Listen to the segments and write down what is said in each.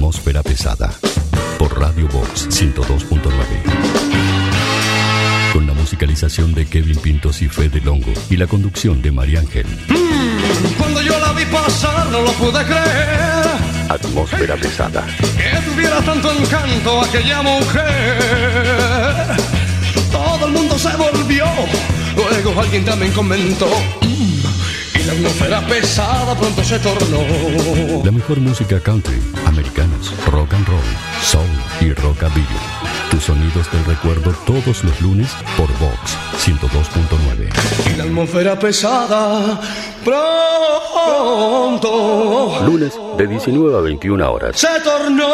Atmósfera pesada. Por Radio Vox 102.9. Con la musicalización de Kevin Pintos y Fede Longo y la conducción de María Ángel. Cuando yo la vi pasar no lo pude creer. Atmósfera pesada. Que tuviera tanto encanto aquella mujer. Todo el mundo se volvió. Luego alguien también comentó. Y la atmósfera pesada pronto se tornó. La mejor música country, americanos, rock and roll, soul y rockabilly. Tus sonidos del recuerdo todos los lunes por Vox 102.9. Y la atmósfera pesada pronto. Lunes de 19 a 21 horas. Se tornó.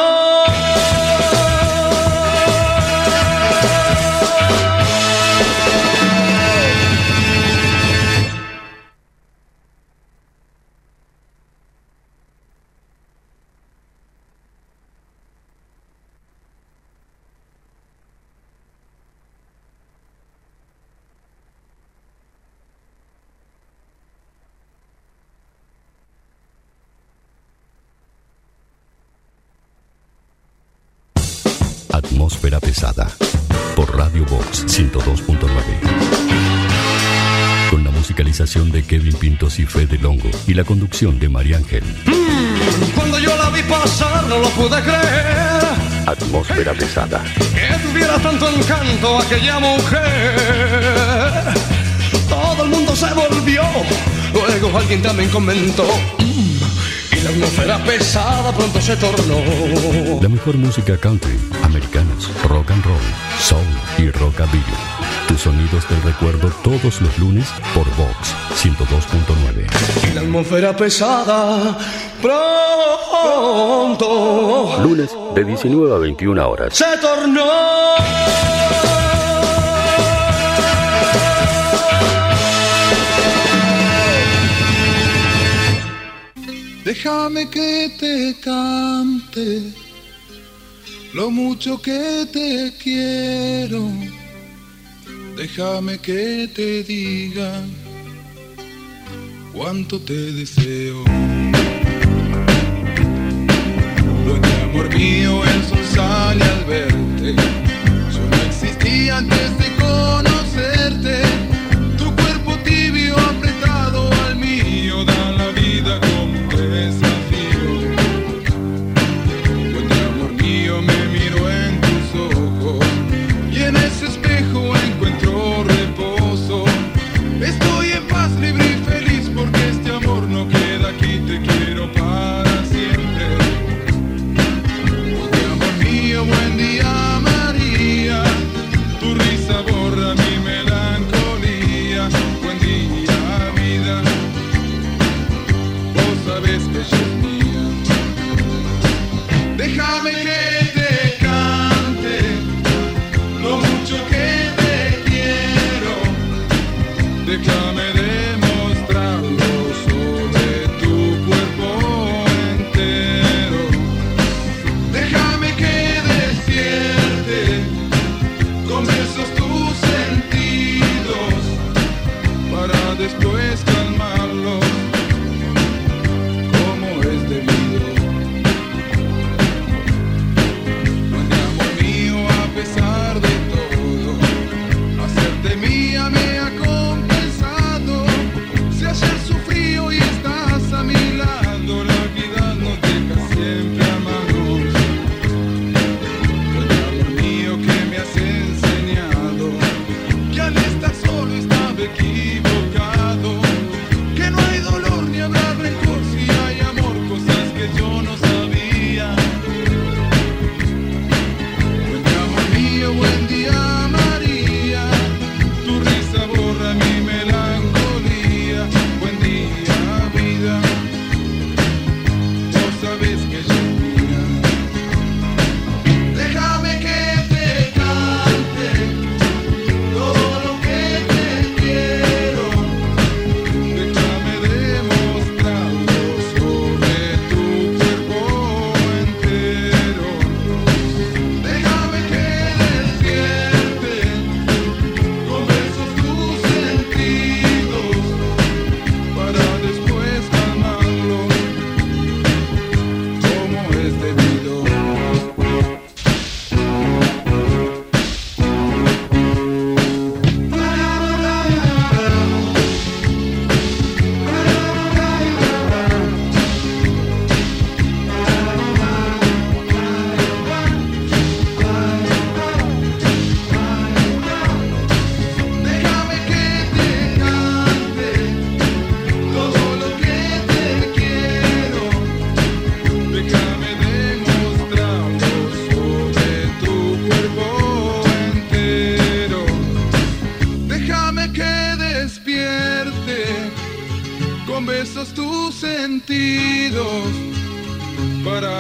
Atmósfera pesada. Por Radio Vox 102.9. Con la musicalización de Kevin Pintos y Fede Longo y la conducción de María Ángel. Cuando yo la vi pasar no lo pude creer. Atmósfera pesada. Que tuviera tanto encanto aquella mujer. Todo el mundo se volvió. Luego alguien también comentó. Y la atmósfera pesada pronto se tornó. La mejor música country, americanos, rock and roll, soul y rockabilly. Tus sonidos del recuerdo todos los lunes por Vox 102.9. Y la atmósfera pesada pronto. Lunes de 19 a 21 horas. Se tornó. Déjame que te cante lo mucho que te quiero. Déjame que te diga cuánto te deseo. Dueño amor mío, el sol sale al verte. Yo no existía antes de conocerte. Tu cuerpo tibio apretado al mío da la vida como un desafío. Dueño amor mío, me miro en tus ojos y en ese espejo encuentro reposo. Estoy en paz, libre y feliz porque este amor no queda aquí.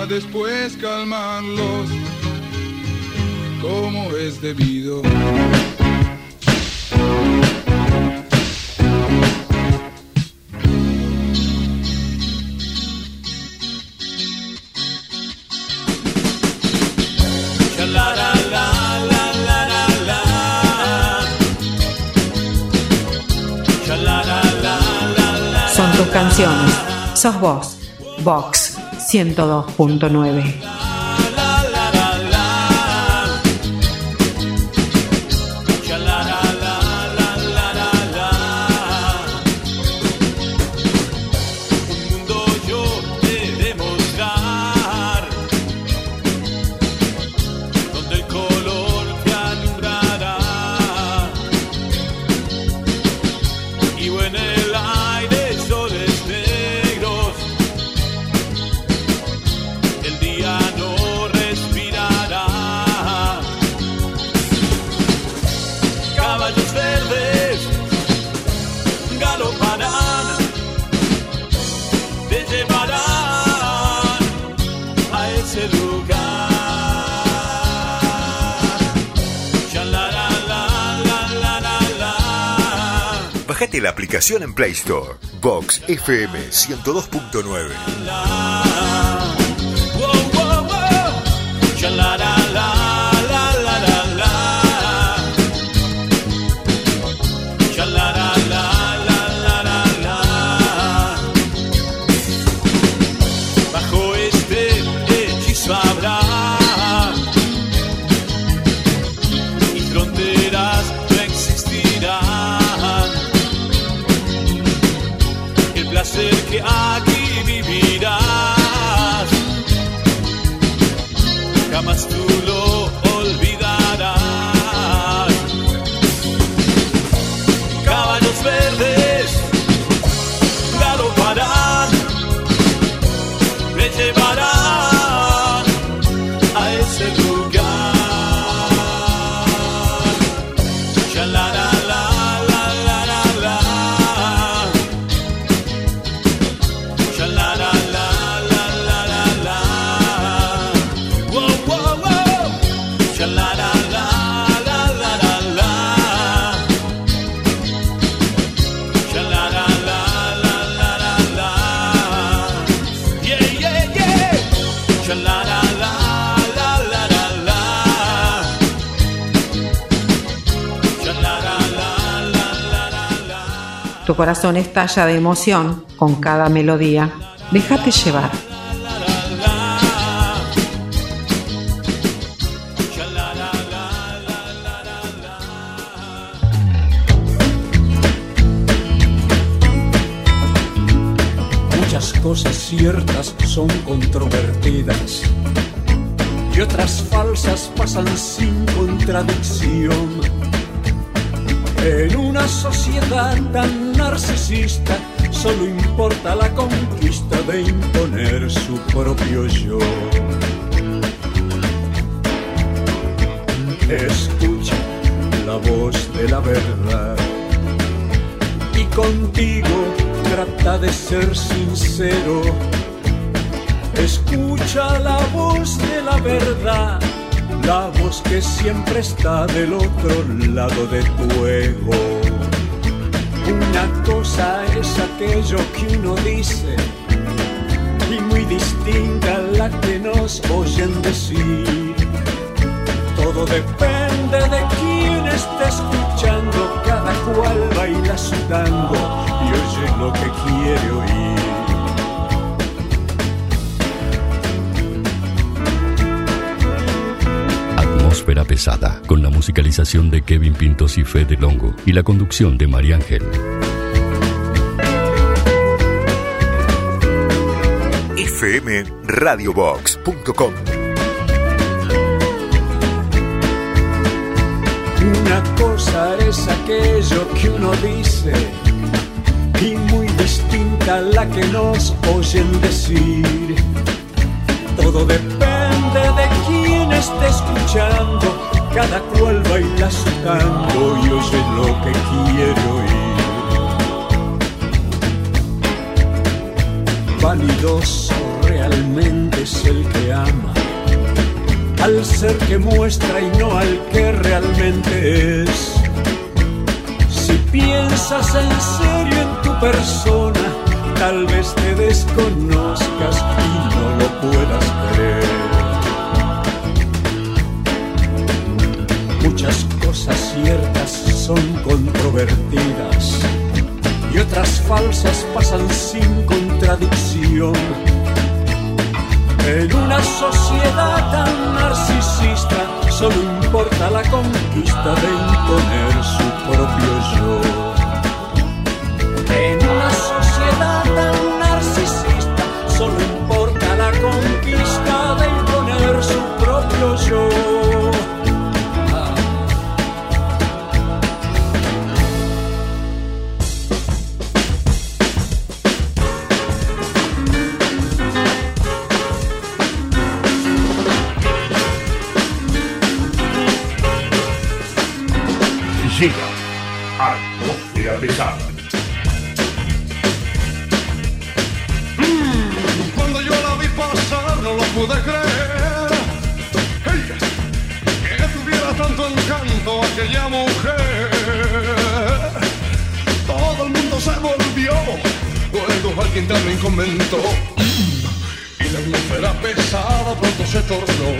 después calmarlos como es debido. Son tus canciones, sos vos, Vox 102.9. Bájate la aplicación en Play Store. Vox FM 102.9. Bajo este hechizo habrá y fronteras no existirán. El placer que aquí vivirás jamás tú lo olvidarás. Caballos verdes galoparán, me llevarán a ese lugar. Ya la la la la la la la. Ya la la la la la la la. Wow wow wow. Ya la la la la la la la. Ya la la la la la la la. Yeah yeah yeah. Ya la la la la la la la. Ya la la la la la la la. Tu corazón estalla de emoción con cada melodía. Déjate llevar. Muchas cosas ciertas son controvertidas y otras falsas pasan sin contradicción. En una sociedad tan narcisista solo importa la conquista de imponer su propio yo. Escucha la voz de la verdad y contigo trata de ser sincero. Escucha la voz de la verdad, la voz que siempre está del otro lado de tu ego. Una cosa es aquello que uno dice y muy distinta la que nos oyen decir. Todo depende de quién esté escuchando, cada cual baila su tango y oye lo que quiere oír. Atmósfera pesada, con la musicalización de Kevin Pintos y Fede Longo y la conducción de María Ángel. fmradiobox.com. Una cosa es aquello que uno dice y muy distinta la que nos oyen decir. Todo depende de quién esté escuchando, cada cual baila su tango y oye lo que quiere oír. Vanidoso, real realmente es el que ama, al ser que muestra y no al que realmente es. Si piensas en serio en tu persona, tal vez te desconozcas y no lo puedas creer. Muchas cosas ciertas son controvertidas y otras falsas pasan sin contradicción. En una sociedad tan narcisista solo importa la conquista de imponer su propio yo. En una sociedad tan narcisista solo importa la conquista de imponer su propio yo. Llega Atmósfera Pesada. Cuando yo la vi pasar no lo pude creer. Hey, que tuviera tanto encanto aquella mujer. Todo el mundo se volvió. Luego alguien también comentó. Y la atmósfera pesada pronto se tornó.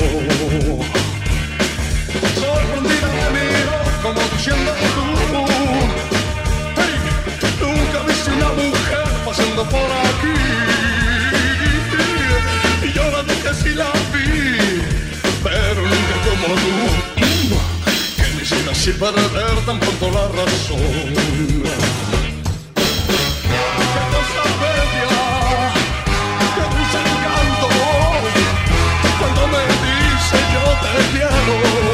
Sorprendida me miró como diciendo tú, hey, nunca viste una mujer pasando por aquí. Y yo la dije sí la vi, pero nunca como tú, que me hiciera así perder tan pronto la razón. Qué cosa bella, qué dulce encanto, cuando me dice yo te quiero.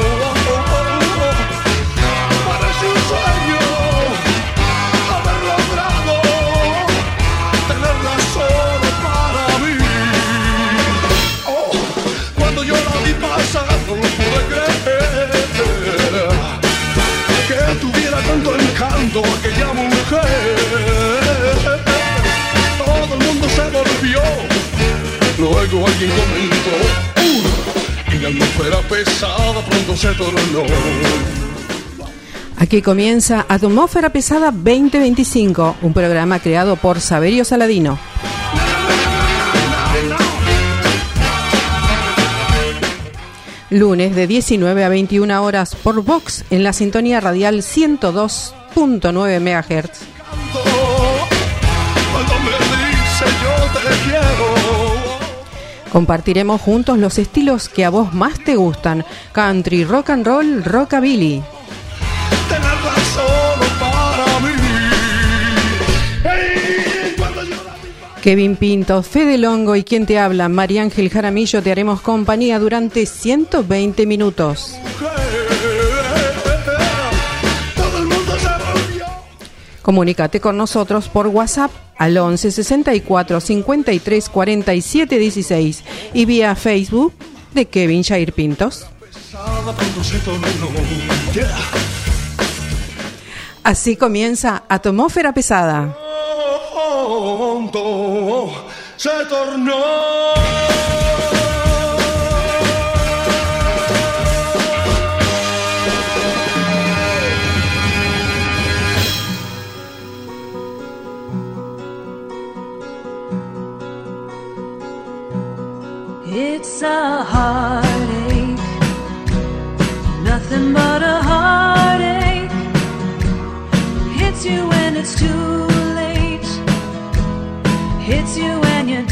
No lo pude creer, que tuviera tanto encanto aquella mujer. Todo el mundo se volvió. Luego alguien comentó, y la atmósfera pesada pronto se tornó. Aquí comienza Atmósfera Pesada 2025, un programa creado por Saverio Saladino. Lunes de 19 a 21 horas por Vox en la sintonía radial 102.9 MHz. Compartiremos juntos los estilos que a vos más te gustan: country, rock and roll, rockabilly. Kevin Pinto, Fede Longo y quien te habla, María Ángel Jaramillo, te haremos compañía durante 120 minutos. Comunícate con nosotros por WhatsApp al 11 64 53 47 16 y vía Facebook de Kevin Jair Pintos. Así comienza Atmósfera Pesada. Se tornó. It's a heartache, nothing but a heartache. Hits you when it's too late, hits you when you're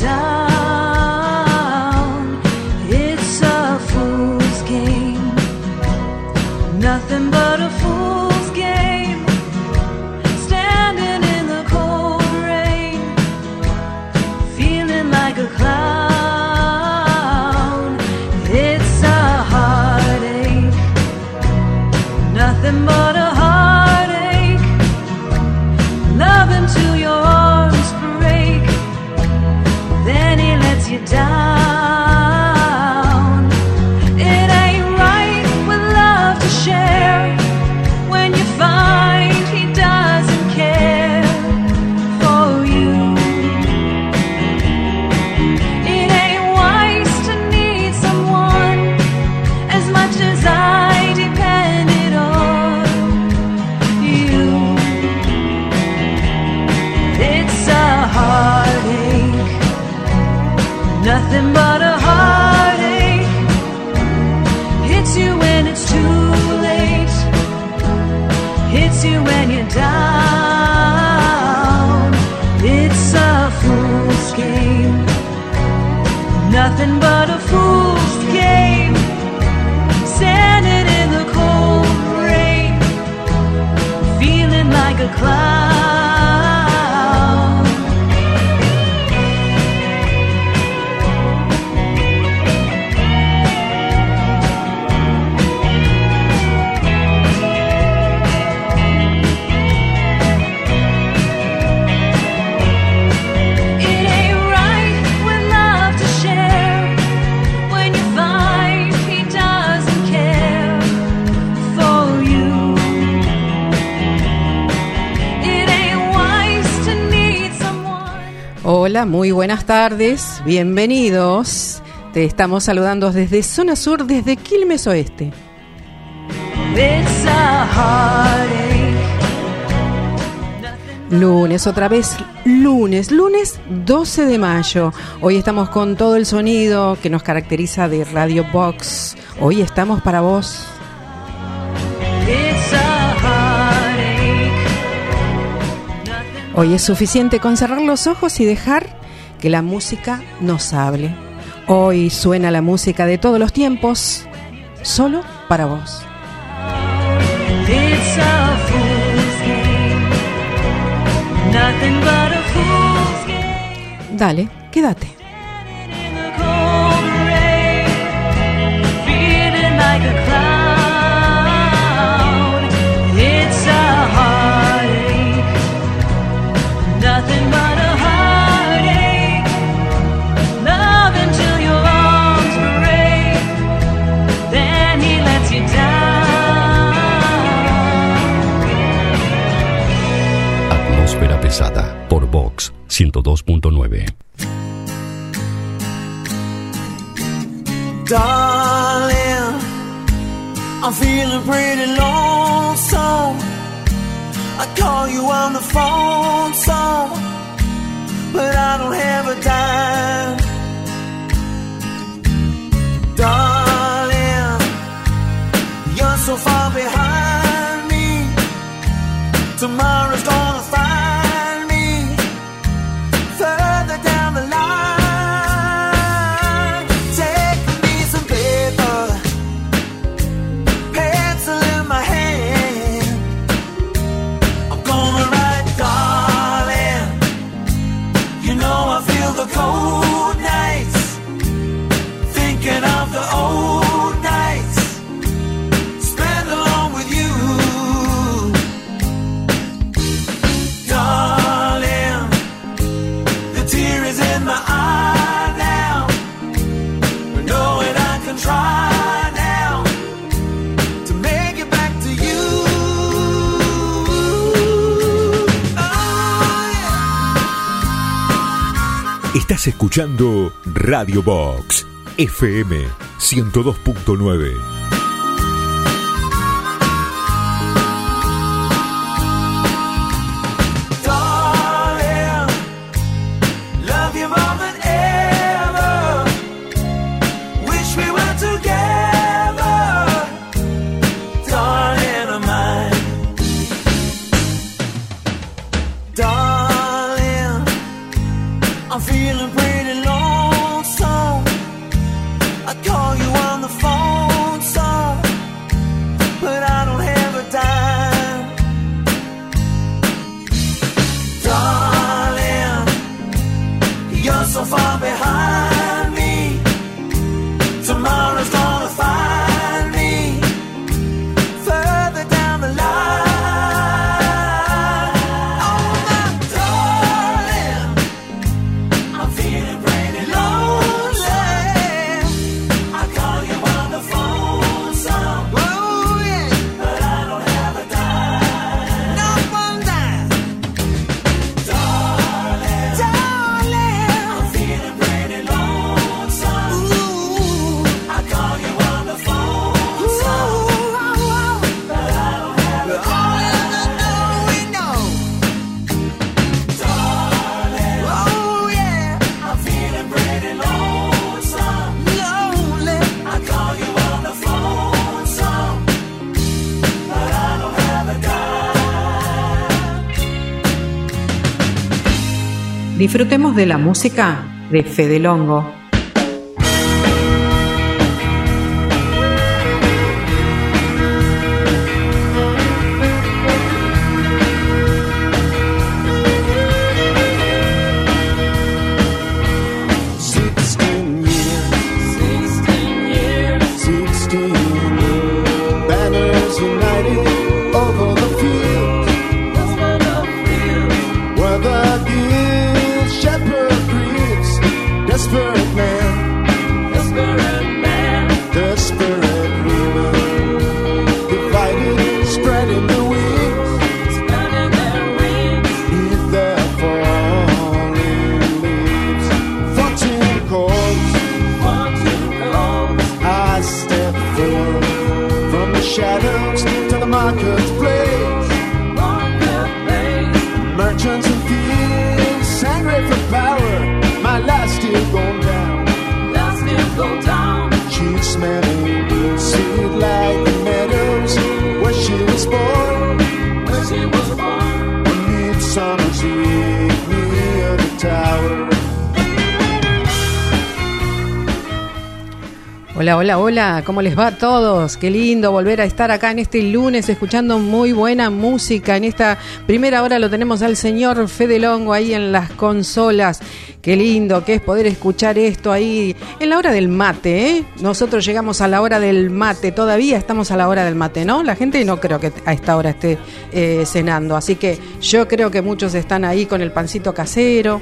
down. It's a fool's game, nothing but a fool's game. Standing in the cold rain, feeling like a clown. It's a heartache, nothing but a heartache. Love until your arms break, then cloud. It ain't right with love to share when you find he doesn't care for you. It ain't wise to need someone. Hola, muy buenas tardes, bienvenidos. Te estamos saludando desde Zona Sur, desde Quilmes Oeste. It's a heartache. Lunes, otra vez lunes 12 de mayo. Hoy estamos con todo el sonido que nos caracteriza de Radio Box. Hoy estamos para vos. It's a heartache. Hoy es suficiente con cerrar los ojos y dejar que la música nos hable. Hoy suena la música de todos los tiempos, solo para vos. It's a fool's game. Nothing but a fool's game. Dale, quédate. In the cold rain, feeling like a cloud. It's a heartache. Nothing but a heartache. Love until your arms break. Then he lets you down. Atmósfera pesada por Vox 102.9. Darling, I'm feeling pretty lonesome. I call you on the phone some, but I don't have a dime. Darling, you're so far behind me. Tomorrow's gonna find me further down the line. Take me some paper, pencil in my hand. I'm gonna write, darling. You know I feel the cold nights, thinking of the old nights spent alone with you. Darling, the tear is in my eye now, but knowing I can try now to make it back to you. Oh, yeah. Estás escuchando Radio Box FM 102.9. Darling, love you more than ever. Wish we were together, darling of mine. Darling, I'm feeling pretty lonesome. I call you on the phone some, but I don't have a dime. Darling, you're so far behind me. Tomorrow's gonna find me further down the line. Oh, my darling, I'm feeling pretty lonely. I call you on the phone some, oh, yeah, but I don't have a dime. Not one dime. Darling, I'm feeling pretty lonesome. Ooh, I call you on the phone some, but I don't have a dime. We know. Darling, oh yeah, I'm feeling pretty lonesome. Lonely, I call you on the phone some, but I don't have a dime. Disfrutemos de la música de Fede Longo. shadows to the marketplace. Merchants and thieves, sangre for power. My life's still going down. She's smelling sweet like the meadows where she was born. On Midsummer's Eve near the tower. Hola, hola, hola, ¿cómo les va a todos? Qué lindo volver a estar acá en este lunes escuchando muy buena música. En esta primera hora lo tenemos al señor Fede Longo ahí en las consolas. Qué lindo que es poder escuchar esto ahí en la hora del mate, ¿eh? Nosotros llegamos a la hora del mate, todavía estamos a la hora del mate, ¿no? La gente no creo que a esta hora esté cenando, así que yo creo que muchos están ahí con el pancito casero,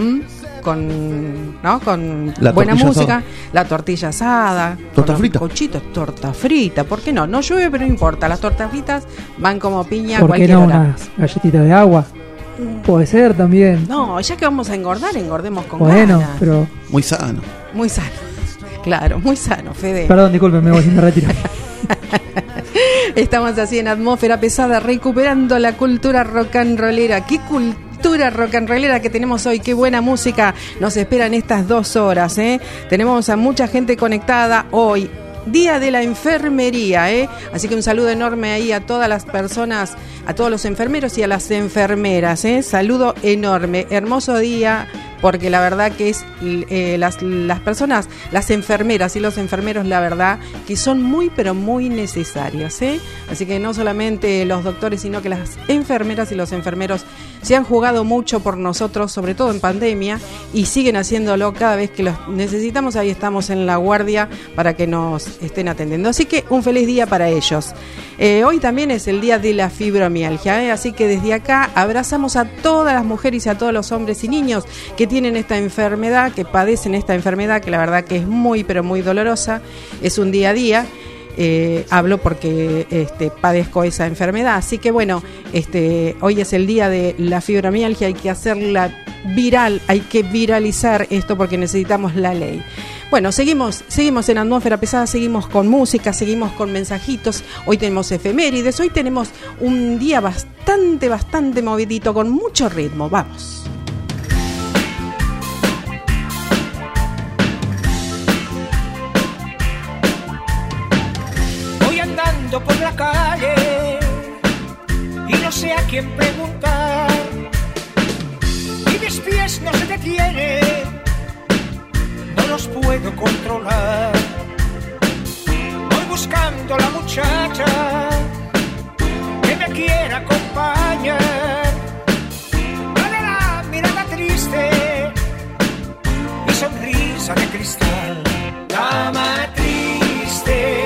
con La buena tortilla música, asada. la tortilla asada, Torta con frita. cochitos, torta frita, ¿por qué no? No llueve, pero no importa, las tortas fritas van como piña a ¿Por qué cualquier no hora. unas galletitas de agua? Puede ser también. No, ya que vamos a engordar, engordemos con Bueno, ganas. pero... Muy sano. Muy sano, claro, muy sano, Fede. Perdón, disculpen, me voy sin retiro. Estamos así en atmósfera pesada, recuperando la cultura rock and rollera. ¿Qué cultura rock and rollera que tenemos hoy? Qué buena música nos espera en estas 2 horas, ¿eh? Tenemos a mucha gente conectada hoy. Día de la enfermería, ¿eh? Así que un saludo enorme ahí a todas las personas, a todos los enfermeros y a las enfermeras, ¿eh? Saludo enorme, hermoso día, porque la verdad que es las personas, las enfermeras y los enfermeros, la verdad que son muy pero muy necesarios, ¿eh? Así que no solamente los doctores, sino que las enfermeras y los enfermeros se han jugado mucho por nosotros, sobre todo en pandemia, y siguen haciéndolo cada vez que los necesitamos. Ahí estamos en la guardia para que nos estén atendiendo. Así que un feliz día para ellos. Hoy también es el día de la fibromialgia, ¿eh? Así que desde acá abrazamos a todas las mujeres y a todos los hombres y niños que tienen esta enfermedad, que padecen esta enfermedad, que la verdad que es muy pero muy dolorosa. Es un día a día. Hablo porque padezco esa enfermedad, así que bueno, hoy es el día de la fibromialgia, hay que hacerla viral, hay que viralizar esto porque necesitamos la ley. Bueno, seguimos en atmósfera pesada, seguimos con música, seguimos con mensajitos. Hoy tenemos efemérides, hoy tenemos un día bastante movidito, con mucho ritmo. Vamos. Por la calle y no sé a quién preguntar, y mis pies no se detienen, no los puedo controlar. Voy buscando la muchacha que me quiera acompañar. Dale la mirada triste y sonrisa de cristal. Dama triste,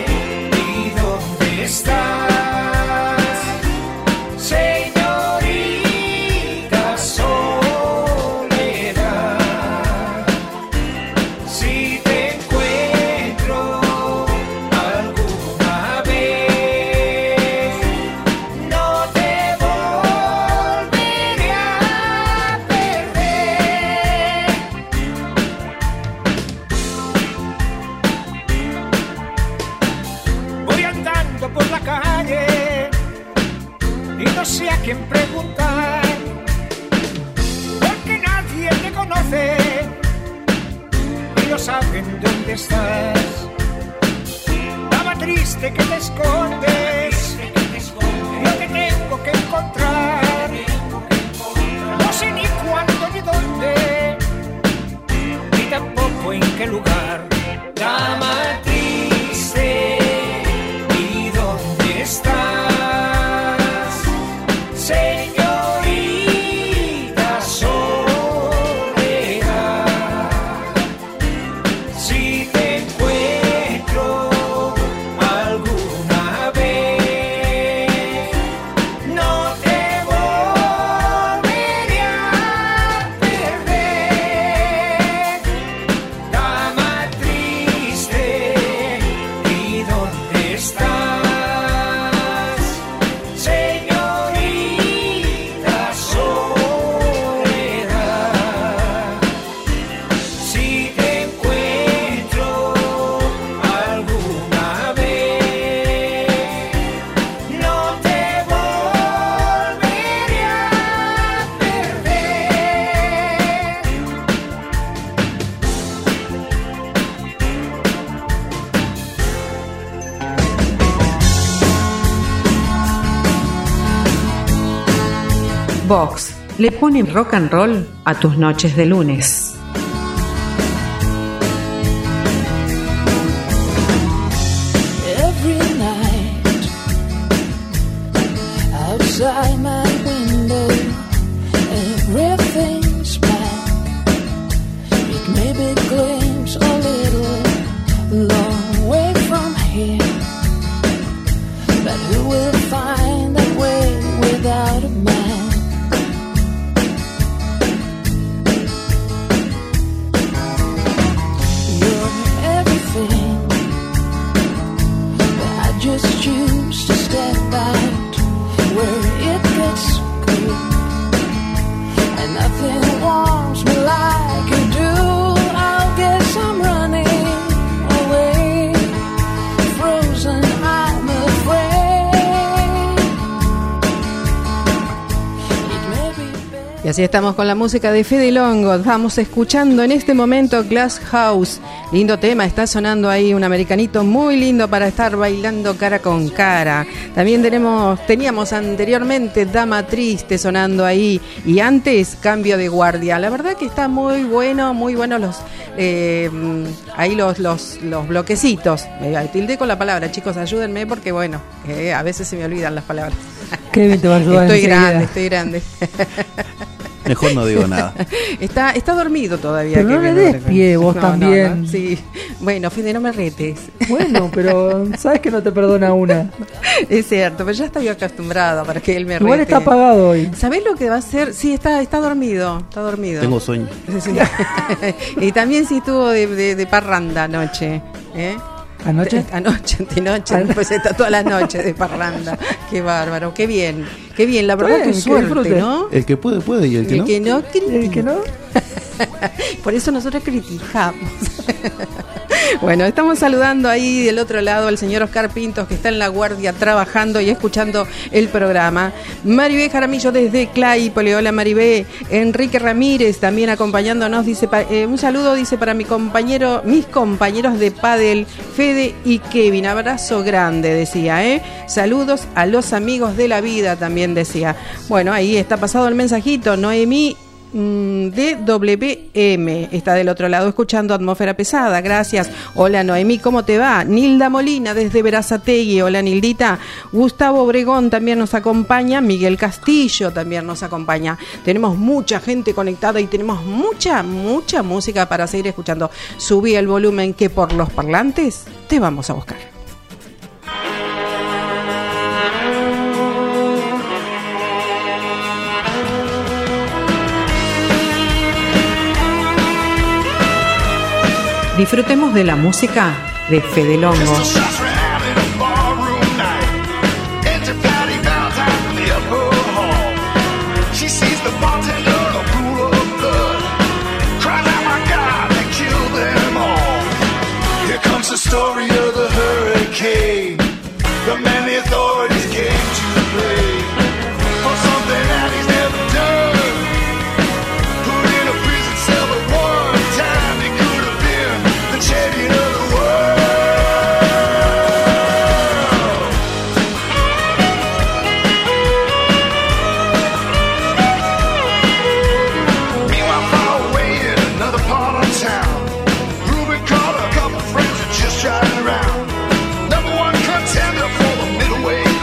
estás, señorita soledad. Si te encuentro alguna vez, no te volveré a perder. Voy andando por la calle y no sé a quién preguntar, porque nadie te conoce y no saben dónde estás. Dama triste que te escondes, yo te tengo que encontrar. No sé ni cuándo ni dónde, ni tampoco en qué lugar. Dama triste, estás, señorita soledad. Si te encuentro alguna Vox le pone rock and roll a tus noches de lunes. Every night outside my window, everything's black. It may be glimpse a little long way from here, but who will find that way without a map? Just choose to step out where it gets cool, and nothing warms me like you do. I guess I'm running away, frozen, I'm afraid. It may be better. Y así estamos con la música de Fede Longo. Estamos escuchando en este momento Glass House. Lindo tema, está sonando ahí un americanito muy lindo para estar bailando cara con cara. También teníamos anteriormente Dama Triste sonando ahí, y antes Cambio de Guardia. La verdad que está muy bueno los ahí los bloquecitos. Me tildé con la palabra, chicos, ayúdenme porque bueno, a veces se me olvidan las palabras. Kevin te va a ayudar. Estoy grande. Mejor no digo nada. Está dormido todavía. Pero no le des pie, vos también. No. Sí. Bueno, Fede, no me retes. Bueno, pero sabes que no te perdona una. Es cierto, pero ya estoy acostumbrado para que él me rete. Igual está apagado hoy. ¿Sabés lo que va a hacer? Sí, está dormido. Tengo sueño. Sí. Y también sí estuvo de parranda anoche. ¿Anoche? Anoche, pues está toda la noche de parranda. Qué bárbaro, qué bien, la verdad bien, que suerte, ¿no? El que puede y el que no. El que no. Por eso nosotros criticamos. Bueno, estamos saludando ahí del otro lado al señor Oscar Pintos, que está en la guardia trabajando y escuchando el programa. Maribé Jaramillo desde Claypole. Hola Maribé. Enrique Ramírez también acompañándonos, dice un saludo, dice, para mis compañeros de pádel, Fede y Kevin. Abrazo grande, decía, saludos a los amigos de la vida, también decía. Bueno, ahí está pasado el mensajito. Noemí DWM está del otro lado escuchando Atmósfera Pesada. Gracias. Hola Noemí, ¿cómo te va? Nilda Molina desde Berazategui. Hola Nildita. Gustavo Obregón también nos acompaña. Miguel Castillo también nos acompaña. Tenemos mucha gente conectada y tenemos mucha música para seguir escuchando. Subí el volumen, que por los parlantes te vamos a buscar. Disfrutemos de la música de Fede Longo. Just driving around, number one contender for the middleweight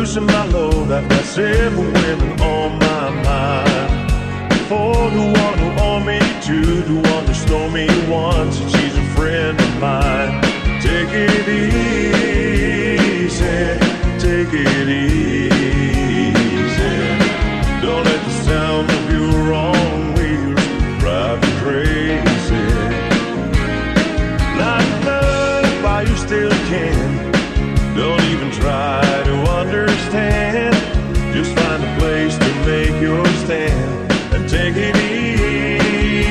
loosen my load. I've got several women on my mind. For the one who owned me, two, the one who stole me once, and she's a friend of mine. Take it easy, take it easy. Don't let the sound of your own wheels drive you crazy. Light up while you still can. Don't even try to understand. Just find a place to make your stand and take it easy.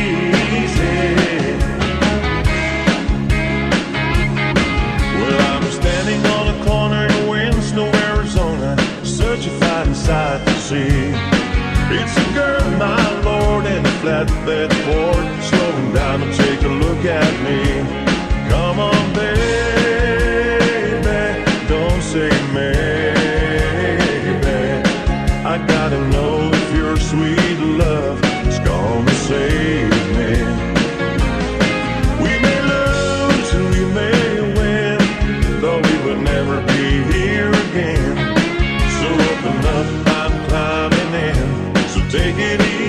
Well, I'm standing on a corner in Winslow, Arizona, such a fine sight to see. It's a girl, my lord, in a flatbed Ford, slowing down to take a look at me. Come on, baby, don't say maybe. I gotta know if your sweet love is gonna save me. We may lose and we may win, though we would never be here again. So open up, I'm climbing in. So take it easy.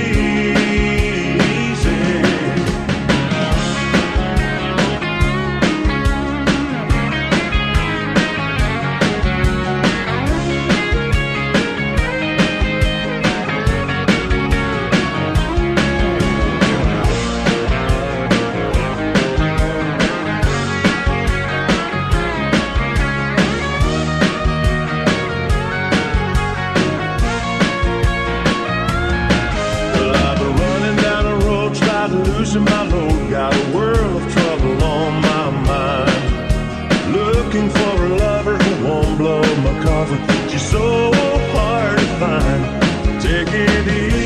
Losing my load, got a world of trouble on my mind. Looking for a lover who won't blow my cover. She's so hard to find. Take it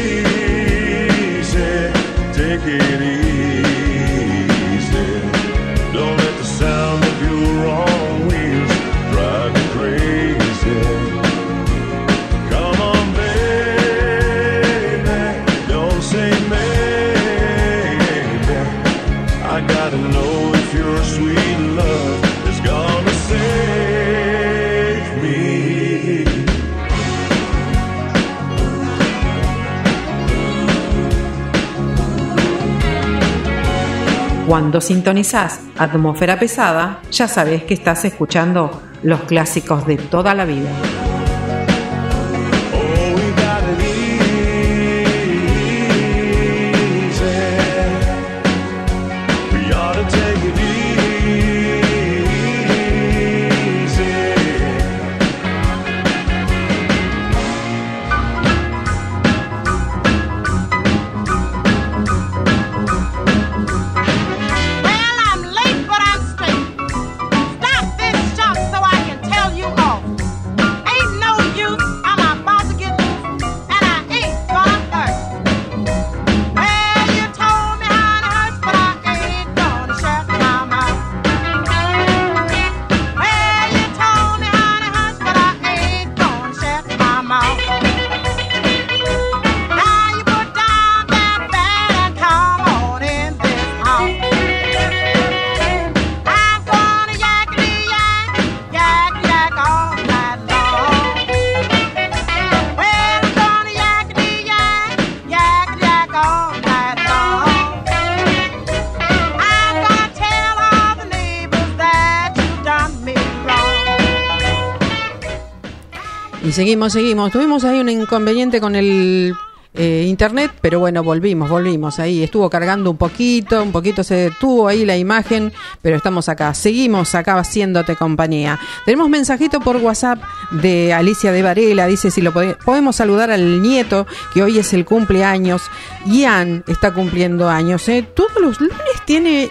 easy, take it easy. Don't let the sound of your own wheels drive you crazy. Come on, baby, don't say maybe. I gotta know if your sweet love is gonna save me. Cuando sintonizás Atmósfera Pesada, ya sabes que estás escuchando los clásicos de toda la vida. Y seguimos. Tuvimos ahí un inconveniente con el internet, pero bueno, volvimos ahí. Estuvo cargando un poquito se detuvo ahí la imagen, pero estamos acá. Seguimos acá haciéndote compañía. Tenemos mensajito por WhatsApp de Alicia de Varela. Dice si lo podemos saludar al nieto, que hoy es el cumpleaños. Ian está cumpliendo años. Todos los lunes tiene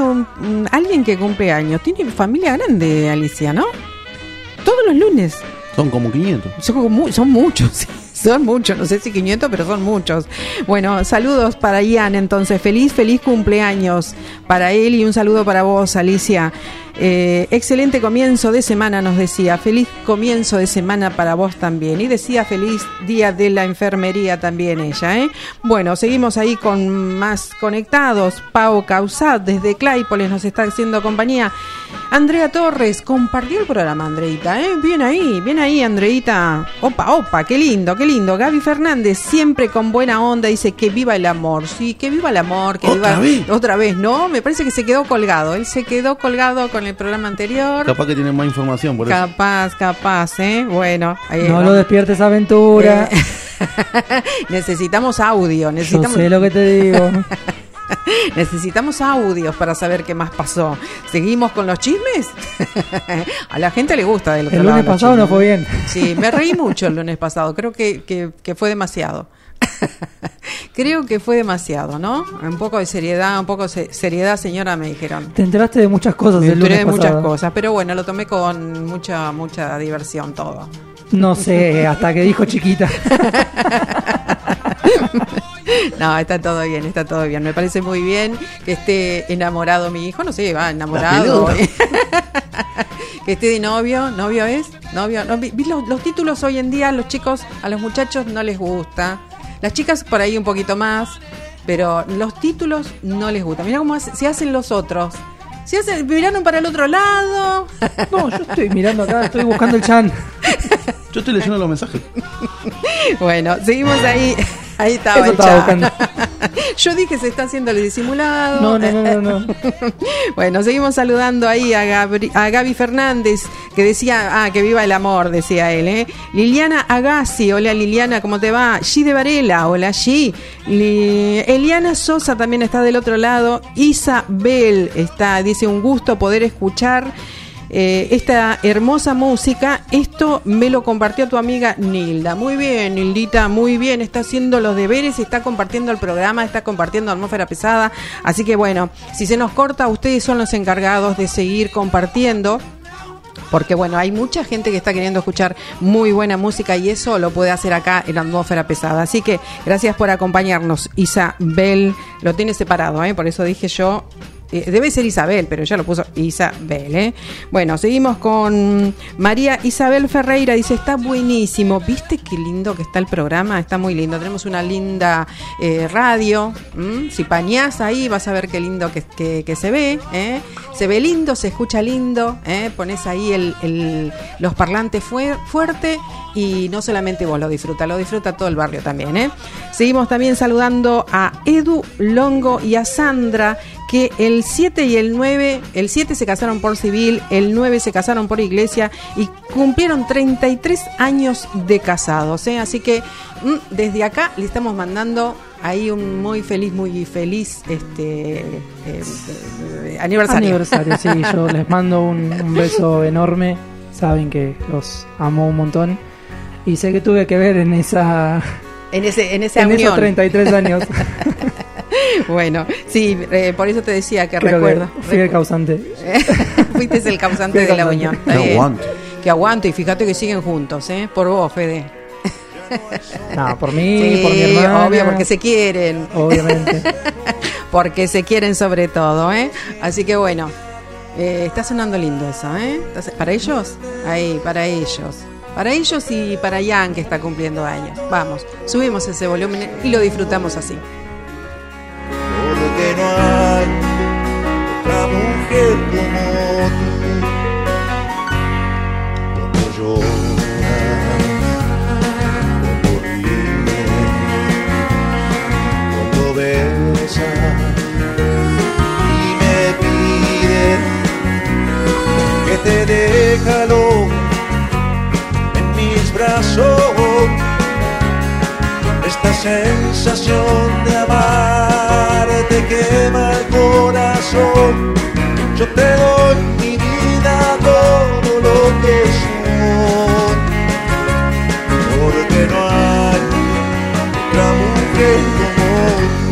alguien que cumple años. Tiene familia grande, Alicia, ¿no? Todos los lunes. Son como 500. Son muchos, son muchos, no sé si 500, pero son muchos. Bueno, saludos para Ian, entonces, feliz cumpleaños para él y un saludo para vos, Alicia. Excelente comienzo de semana, nos decía. Feliz comienzo de semana para vos también. Y decía feliz día de la enfermería también ella, Bueno, seguimos ahí con más conectados. Pau Causat desde Claypoles nos está haciendo compañía. Andrea Torres compartió el programa, Andreita, ¿eh? Bien ahí, Andreita. Opa, qué lindo, qué lindo. Gaby Fernández, siempre con buena onda, dice que viva el amor. Sí, que viva el amor. Que ¿Otra vez? Otra vez, ¿no? Me parece que se quedó colgado. Él se quedó colgado con el programa anterior. Capaz que tiene más información por eso. Capaz, ¿eh? Bueno. No lo despiertes, aventura. Necesitamos audio. Yo sé lo que te digo. Necesitamos audios para saber qué más pasó. ¿Seguimos con los chismes? A la gente le gusta del otro El lado lunes los pasado chismes. no fue bien. Sí, me reí mucho el lunes pasado. Creo que fue demasiado. Creo que fue demasiado, ¿no? Un poco de seriedad, señora, me dijeron. Te enteraste de muchas cosas Me el lunes enteré de muchas pasado. cosas, pero bueno, lo tomé con mucha diversión todo. No sé, hasta que dijo chiquita. No, está todo bien. Me parece muy bien que esté enamorado mi hijo, no sé, va enamorado. Que esté de novio es, novio. No, vi los títulos hoy en día, los chicos, a los muchachos no les gusta. Las chicas por ahí un poquito más, pero los títulos no les gusta. Mirá cómo se hacen los otros. Miraron para el otro lado. No, yo estoy mirando acá, estoy buscando el chan. Yo estoy leyendo los mensajes. Bueno, seguimos ahí. Ahí estaba Eso el estaba chat. buscando. Yo dije se está haciendo el disimulado. No. Bueno, seguimos saludando ahí a Gaby Fernández, que decía, que viva el amor, decía él, ¿eh? Liliana Agassi, hola Liliana, ¿cómo te va? G de Varela, hola G. Eliana Sosa también está del otro lado. Isabel dice, un gusto poder escuchar esta hermosa música. Esto me lo compartió tu amiga Nilda. Muy bien, Nildita, muy bien. Está haciendo los deberes, está compartiendo el programa, está compartiendo Atmósfera Pesada. Así que bueno, si se nos corta, ustedes son los encargados de seguir compartiendo. Porque bueno, hay mucha gente que está queriendo escuchar muy buena música y eso lo puede hacer acá en Atmósfera Pesada. Así que gracias por acompañarnos, Isabel. Lo tiene separado, por eso dije yo. Debe ser Isabel, pero ya lo puso Isabel, Bueno, seguimos con María Isabel Ferreira. Dice, está buenísimo. ¿Viste qué lindo que está el programa? Está muy lindo. Tenemos una linda radio. Si pañás ahí vas a ver qué lindo que se ve. Se ve lindo, se escucha lindo. Pones ahí los parlantes fuerte y no solamente vos lo disfruta todo el barrio también. Seguimos también saludando a Edu Longo y a Sandra, que el 7 y el 9, el 7 se casaron por civil, el 9 se casaron por iglesia y cumplieron 33 años de casados, Así que desde acá le estamos mandando ahí un muy feliz aniversario. Sí, yo les mando un beso enorme. Saben que los amo un montón. Y sé que tuve que ver en esa unión. esos 33 años. Bueno, sí, por eso te decía que Creo recuerdo. que fui el causante. Fuiste el causante de la unión. Está bien. Que aguante y fíjate que siguen juntos, por vos, Fede. No, por mí, Sí, por mi hermana. obvio, porque se quieren. Obviamente. Porque se quieren sobre todo, Así que bueno, está sonando lindo eso, Entonces, ¿para ellos? Ahí, para ellos. Para ellos y para Ian, que está cumpliendo años. Vamos, subimos ese volumen y lo disfrutamos así. Porque no hay otra mujer como tú. Cuando lloras, cuando ríes, cuando besas y me pides que te deje loco en mis brazos. Esta sensación de amar te quema el corazón. Yo te doy mi vida, todo lo que soy, porque no hay otra mujer como tú.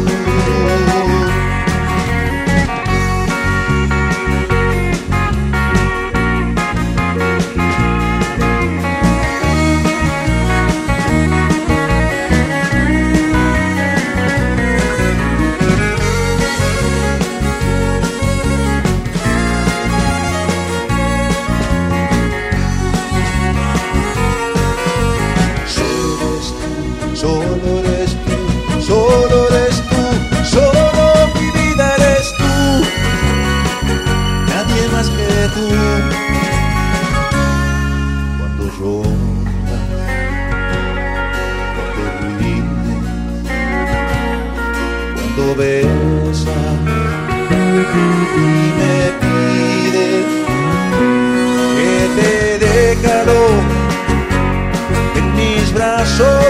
lo besa y me pide que te dé calor en mis brazos.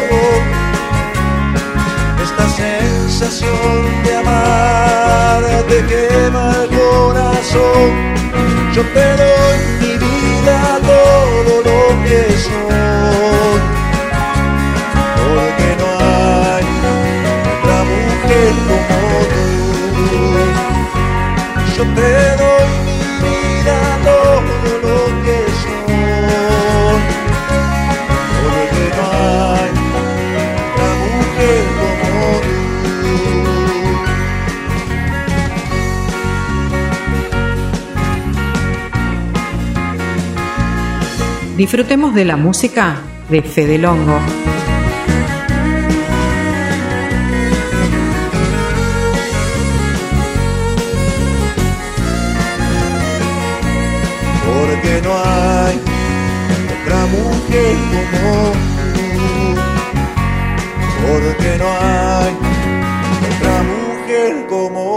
Esta sensación de amar te quema el corazón. Yo te doy mi vida, todo lo que soy, porque no hay otra mujer como tú. Yo te doy mi vida, todo lo que soy, porque no hay otra mujer como tú. Disfrutemos de la música de Fede Longo. Porque no hay otra mujer como tú. Porque no hay otra mujer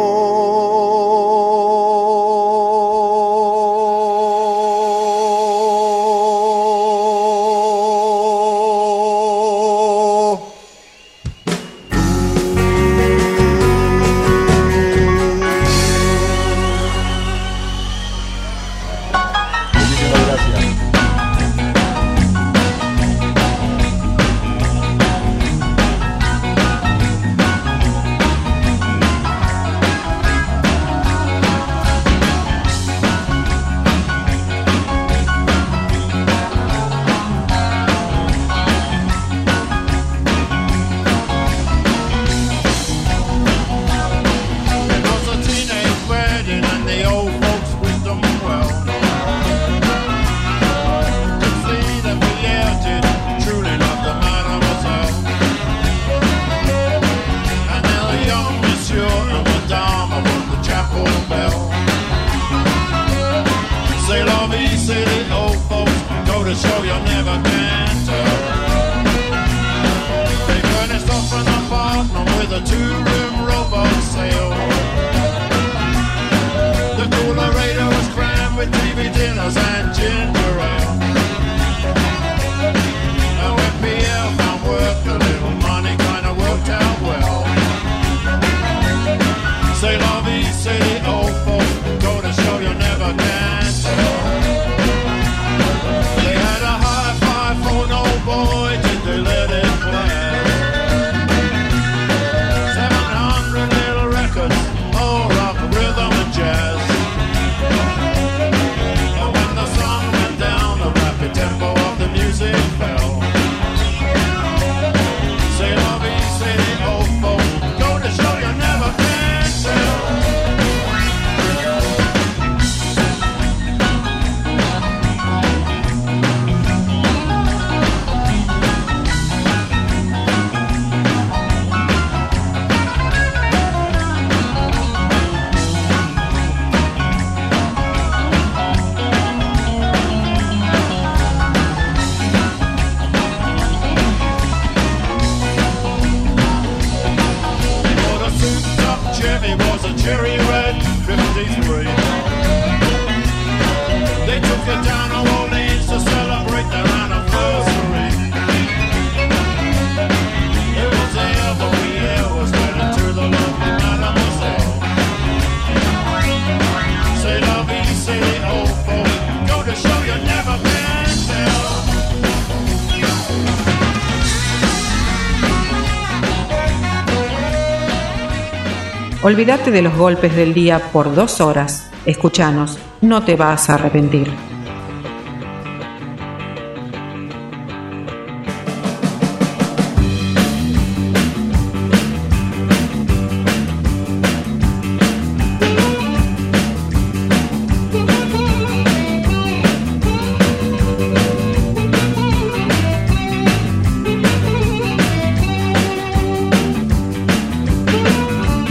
Olvídate de los golpes del día por 2 horas. Escúchanos, no te vas a arrepentir.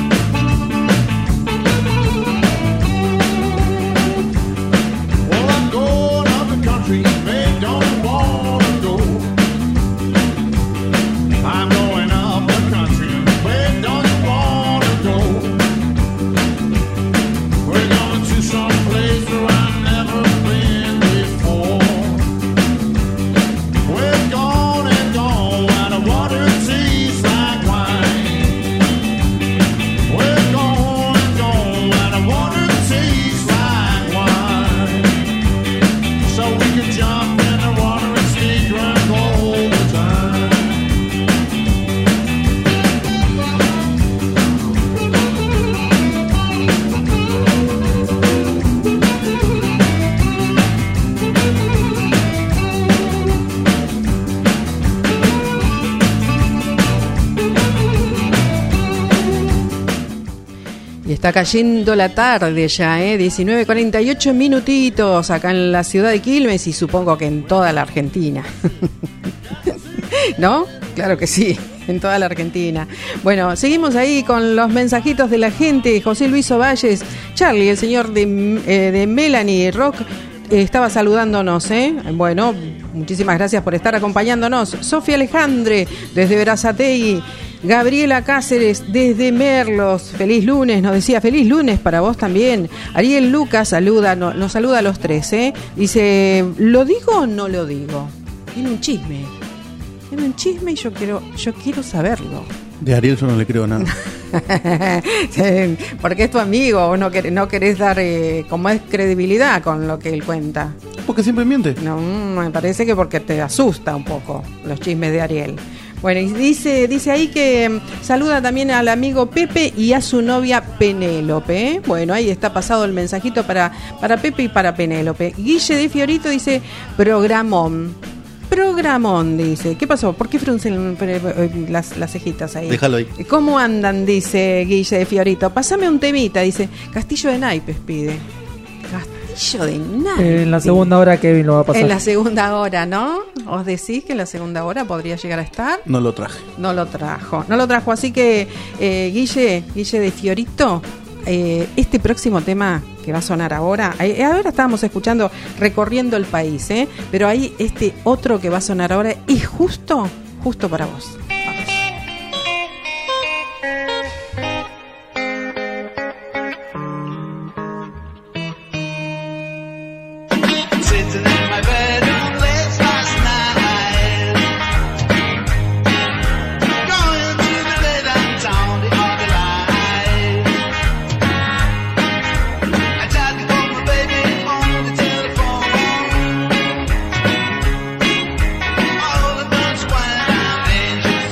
Well, I'm Está cayendo la tarde ya, 19:48 minutitos acá en la ciudad de Quilmes y supongo que en toda la Argentina. ¿No? Claro que sí, en toda la Argentina. Bueno, seguimos ahí con los mensajitos de la gente. José Luis Ovalles, Charlie, el señor de Melanie Rock, estaba saludándonos, Bueno, muchísimas gracias por estar acompañándonos. Sofía Alejandre, desde Verazategui. Gabriela Cáceres, desde Merlos. Feliz lunes, nos decía. Feliz lunes para vos también. Ariel Lucas nos saluda a los tres, Dice, ¿lo digo o no lo digo? Tiene un chisme. Tiene un chisme y yo quiero saberlo. De Ariel yo no le creo nada. Porque es tu amigo, vos no querés dar como es credibilidad con lo que él cuenta. Porque siempre miente. No, me parece que porque te asusta un poco los chismes de Ariel. Bueno, y dice ahí que saluda también al amigo Pepe y a su novia Penélope. Bueno, ahí está pasado el mensajito para Pepe y para Penélope. Guille de Fiorito dice, programón, dice. ¿Qué pasó? ¿Por qué fruncen las cejitas ahí? Déjalo ahí. ¿Cómo andan? Dice Guille de Fiorito. Pásame un temita, dice. Castillo de Naipes pide. Castillo de Naipes. En la segunda hora Kevin lo va a pasar. En la segunda hora, ¿no? ¿Os decís que en la segunda hora podría llegar a estar? No lo traje. No lo trajo, así que Guille de Fiorito, este próximo tema que va a sonar ahora estábamos escuchando Recorriendo el País, pero ahí este otro que va a sonar ahora es justo para vos. Sitting in my bedroom late last night, going to the bed down the other line. I tried to call my baby on the telephone. All the birds went out, angels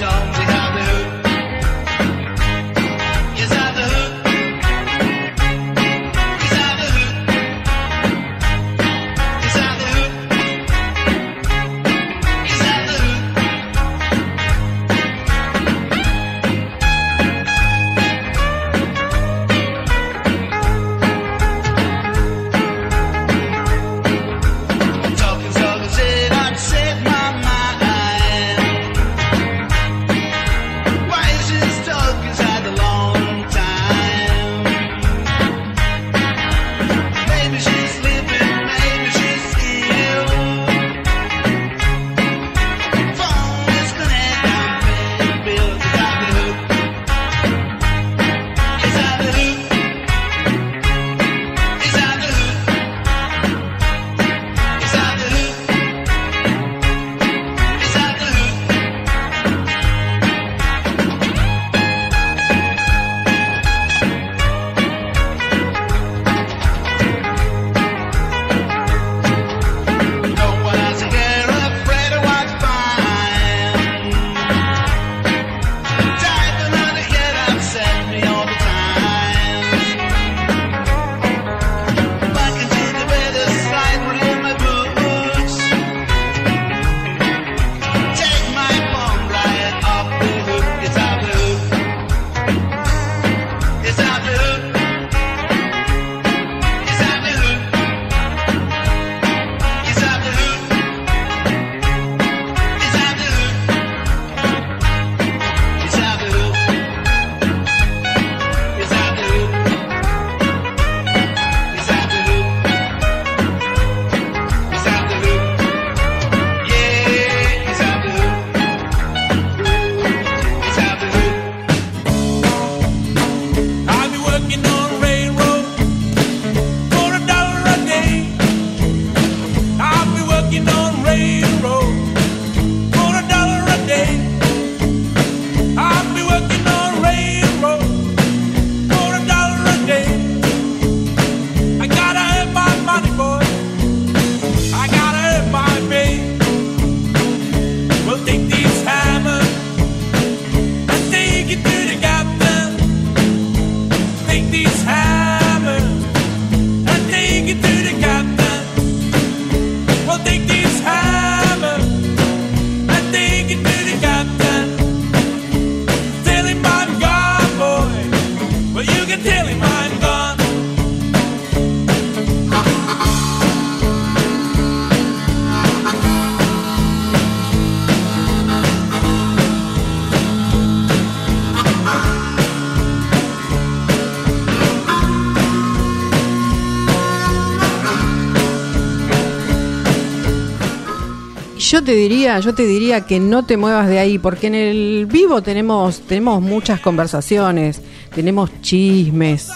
Yo te diría que no te muevas de ahí, porque en el vivo tenemos muchas conversaciones, tenemos chismes.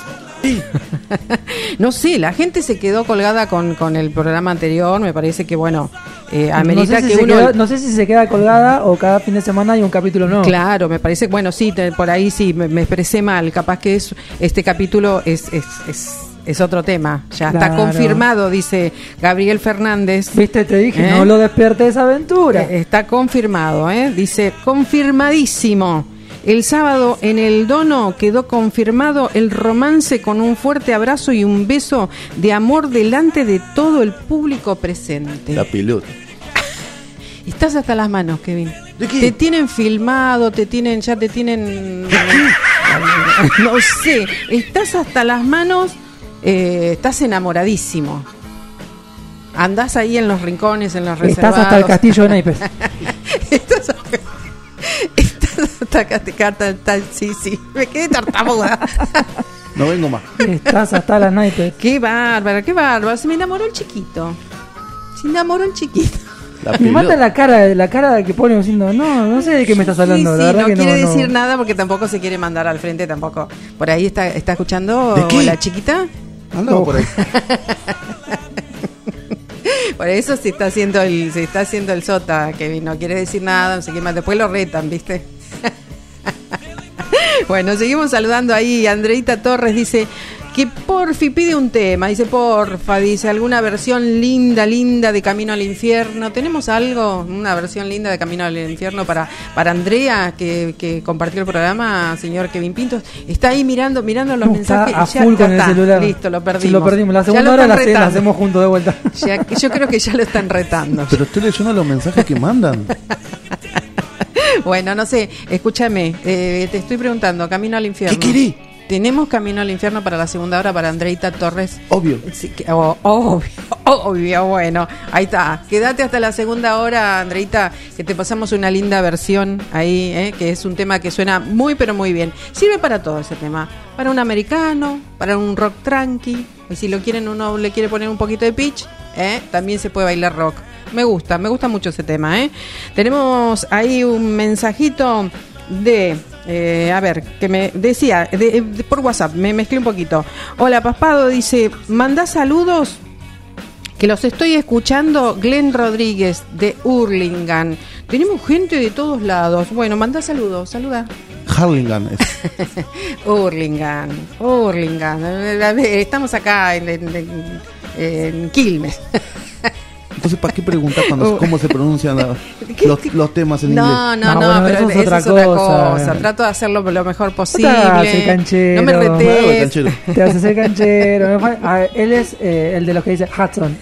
No sé, la gente se quedó colgada con el programa anterior. Me parece que bueno, amerita que uno no sé si se queda colgada o cada fin de semana hay un capítulo nuevo. Claro, me parece, bueno, sí, por ahí sí me expresé mal. Capaz que este capítulo es otro tema. Ya está confirmado, dice Gabriel Fernández. Viste, te dije, no lo despiertes esa aventura. Está confirmado, dice, confirmadísimo. El sábado en el Dono quedó confirmado el romance con un fuerte abrazo y un beso de amor delante de todo el público presente. La pilota. Estás hasta las manos, Kevin. ¿De qué? Te tienen filmado, te tienen... No sé, estás hasta las manos, estás enamoradísimo. Andás ahí en los rincones, en los reservados. Estás hasta el castillo de naipes. Sí, me quedé tartamuda. No vengo más. Estás hasta las naipes. Qué bárbaro. Se me enamoró el chiquito. Me mata la cara que pone diciendo, no sé de qué me estás hablando. Sí, la verdad no que quiere decir nada porque tampoco se quiere mandar al frente tampoco. Por ahí está escuchando la chiquita. Andaba por ahí. Por eso se está haciendo el sota, que no quiere decir nada, no sé qué más. Después lo retan, ¿viste? Bueno, seguimos saludando ahí. Andreita Torres dice que porfi pide un tema. Dice, dice, alguna versión linda de Camino al Infierno. ¿Tenemos algo? Una versión linda de Camino al Infierno para Andrea, que compartió el programa, señor Kevin Pintos. Está ahí mirando los mensajes. Está a full con el celular. Listo, lo perdimos. Sí, lo perdimos. La segunda hora la hacemos juntos de vuelta. Yo creo que ya lo están retando. Pero estoy leyendo los mensajes que mandan. Bueno, no sé, escúchame, te estoy preguntando, Camino al Infierno. ¿Qué querés? ¿Tenemos Camino al Infierno para la segunda hora para Andreita Torres? Obvio. Sí, obvio, bueno, ahí está. Quédate hasta la segunda hora, Andreita, que te pasamos una linda versión ahí, que es un tema que suena muy, pero muy bien. Sirve para todo ese tema, para un americano, para un rock tranqui, y si lo quieren, uno le quiere poner un poquito de pitch, también se puede bailar rock. Me gusta mucho ese tema, Tenemos ahí un mensajito de... a ver, que me decía por WhatsApp, me mezclé un poquito. Hola Paspado, dice, manda saludos, que los estoy escuchando, Glenn Rodríguez de Hurlingham. Tenemos gente de todos lados. Bueno, manda saludos, saluda. Hurlingham Hurlingham. A ver, estamos acá en Quilmes. Entonces, ¿para qué preguntar cómo se pronuncian los temas en inglés? No, pero eso es otra cosa. Trato de hacerlo lo mejor posible. No me retes. Te haces el canchero. Él es el de los que dice Hudson.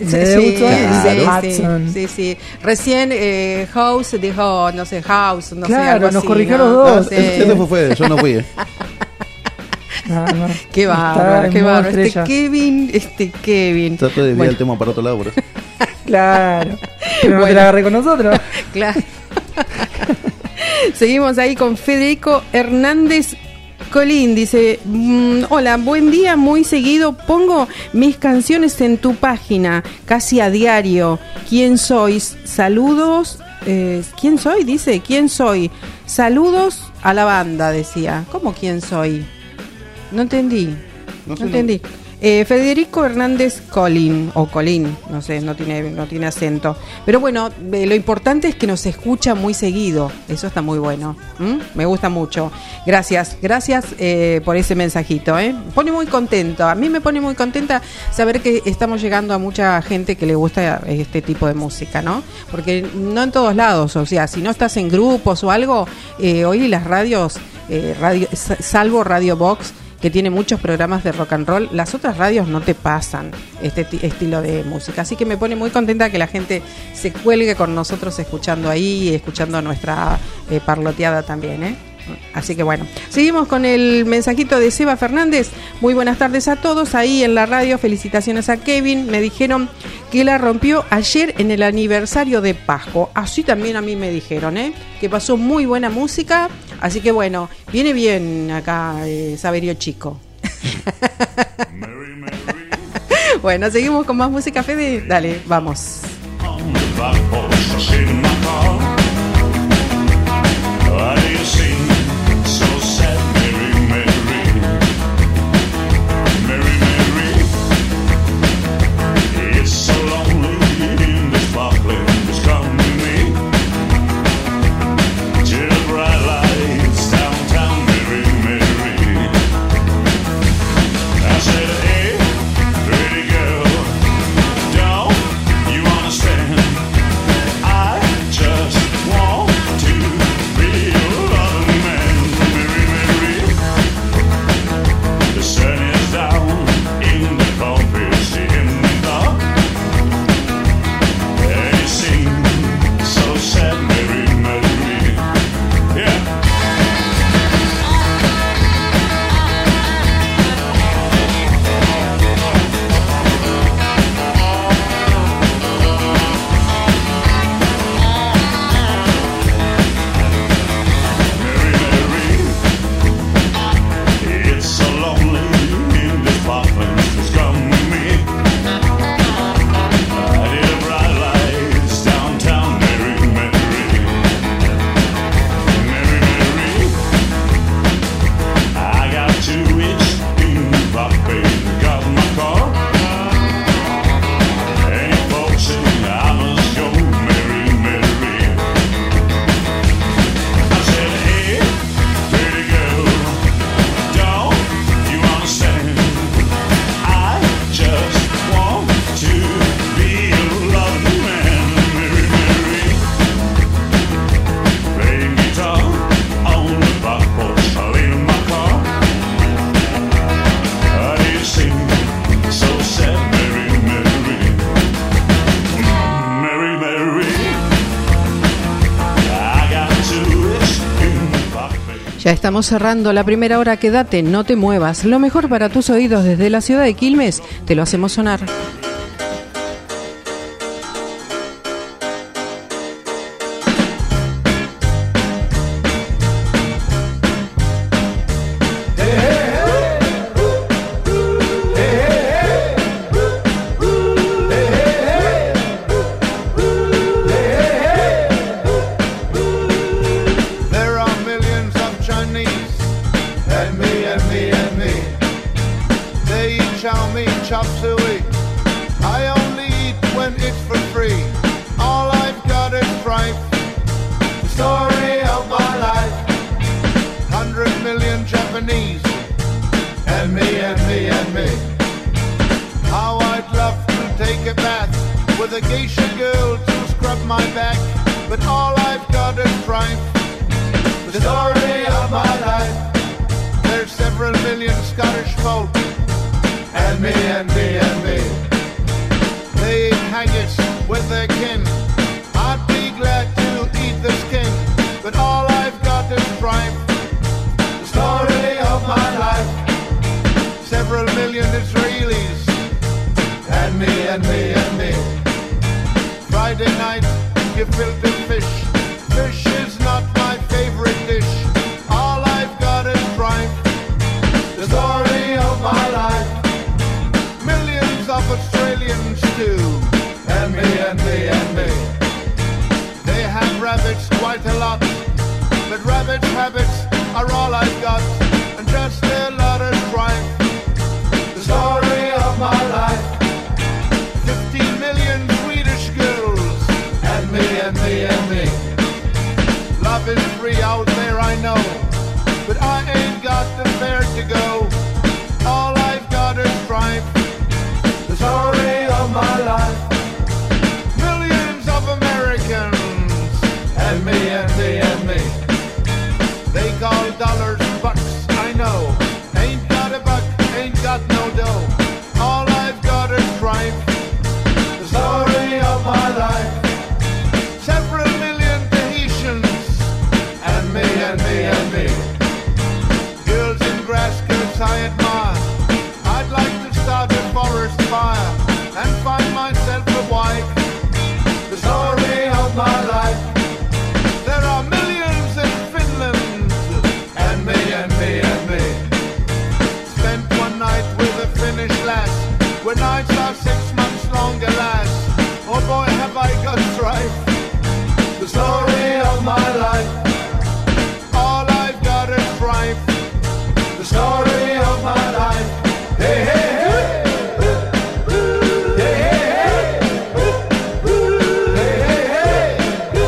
Sí. Recién House dijo, no sé, House, no sé, algo así. Nos corrigió los dos. Ese fue, yo no fui. No. Qué bárbaro. Este Kevin. Trato de desviar el tema para otro lado, por eso. Claro. Pero no te la agarré con nosotros. Claro. Seguimos ahí con Federico Hernández Colín. Dice, hola, buen día, muy seguido pongo mis canciones en tu página, casi a diario. ¿Quién sois? Saludos. ¿Quién soy? Dice, ¿quién soy? Saludos a la banda, decía. ¿Cómo quién soy? No entendí. No entendí. Federico Hernández Colín, o Colín, no sé, no tiene acento. Pero bueno, lo importante es que nos escucha muy seguido. Eso está muy bueno. Me gusta mucho. Gracias por ese mensajito. Me pone muy contento. A mí me pone muy contenta saber que estamos llegando a mucha gente que le gusta este tipo de música, ¿no? Porque no en todos lados, o sea, si no estás en grupos o algo, hoy las radios, salvo Radio Box, que tiene muchos programas de rock and roll, las otras radios no te pasan este estilo de música. Así que me pone muy contenta que la gente se cuelgue con nosotros escuchando ahí y escuchando nuestra parloteada también, Así que bueno, seguimos con el mensajito de Seba Fernández. Muy buenas tardes a todos ahí en la radio. Felicitaciones a Kevin. Me dijeron que la rompió ayer en el aniversario de Pasco. Así también a mí me dijeron, que pasó muy buena música. Así que bueno, viene bien acá Saberio Chico. Bueno, seguimos con más música, Fede. Dale, vamos. Ya estamos cerrando la primera hora, quédate, no te muevas. Lo mejor para tus oídos desde la ciudad de Quilmes, te lo hacemos sonar. There are millions of Chinese, and me, and me, and me. They eat chow mein, chop suey. I only eat when it's for free. All I've got is strife. The story of my life. 100 million Japanese, and me, and me, and me. How I'd love to take a bath with a geisha girl to scrub my back, but all I've got is strife. The story of my life. There's several million Scottish folk, and me, and me, and me. They eat haggis with their kin. I'd be glad to eat the skin, but all I've got is strife. The story of my life. Several million Israelis, and me, and me, and me. Friday night, gefilte fish. Fish is not my favorite dish. All I've got is strife. The story of my life. Millions of Australians too, and me, and me, and me. They have rabbits quite a lot, but rabbits' habits are all I've got, and just a lot of strife. The story of my life. 15 million Swedish girls, and me, and me, and me. Love is free out there, I know, but I ain't got the fare to go. All I've got is strife. The story of my life. Millions of Americans, and me, and me, and me. They call dollars bucks, I know. Ain't got a buck, ain't got no dough. All I've got is strife. The story of my life. Several million Tahitians, and me, and me, and me. Girls in grass skirts I admire. I'd like to start a forest fire and find myself a wife. The story of my life. There are millions in Finland, and me, and me, and me. Spent one night with a Finnish lass, where nights are 6 months longer last. Oh boy, have I got strife. The story of my life. All I've got is strife. The story of my life. Hey, hey, hey. Hey, hey, hey.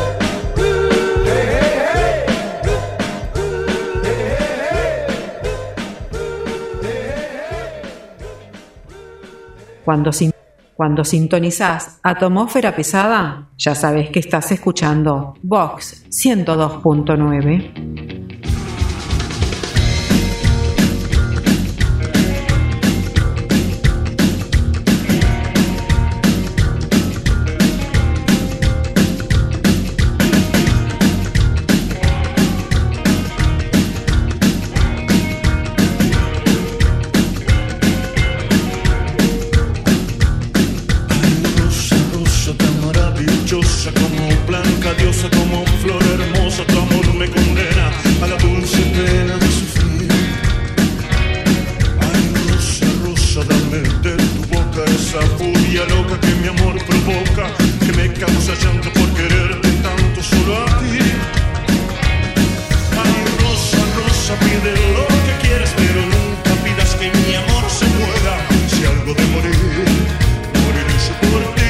Cuando sintonizás Atomósfera Pesada, ya sabes que estás escuchando Vox 102.9. Como blanca diosa, como flor hermosa, tu amor me condena a la dulce pena de sufrir. Ay, rosa, rosa, dame de tu boca esa furia loca que mi amor provoca, que me causa llanto por quererte tanto solo a ti. Ay, rosa, rosa, pide lo que quieras, pero nunca pidas que mi amor se muera. Si algo de morir, moriré yo por ti.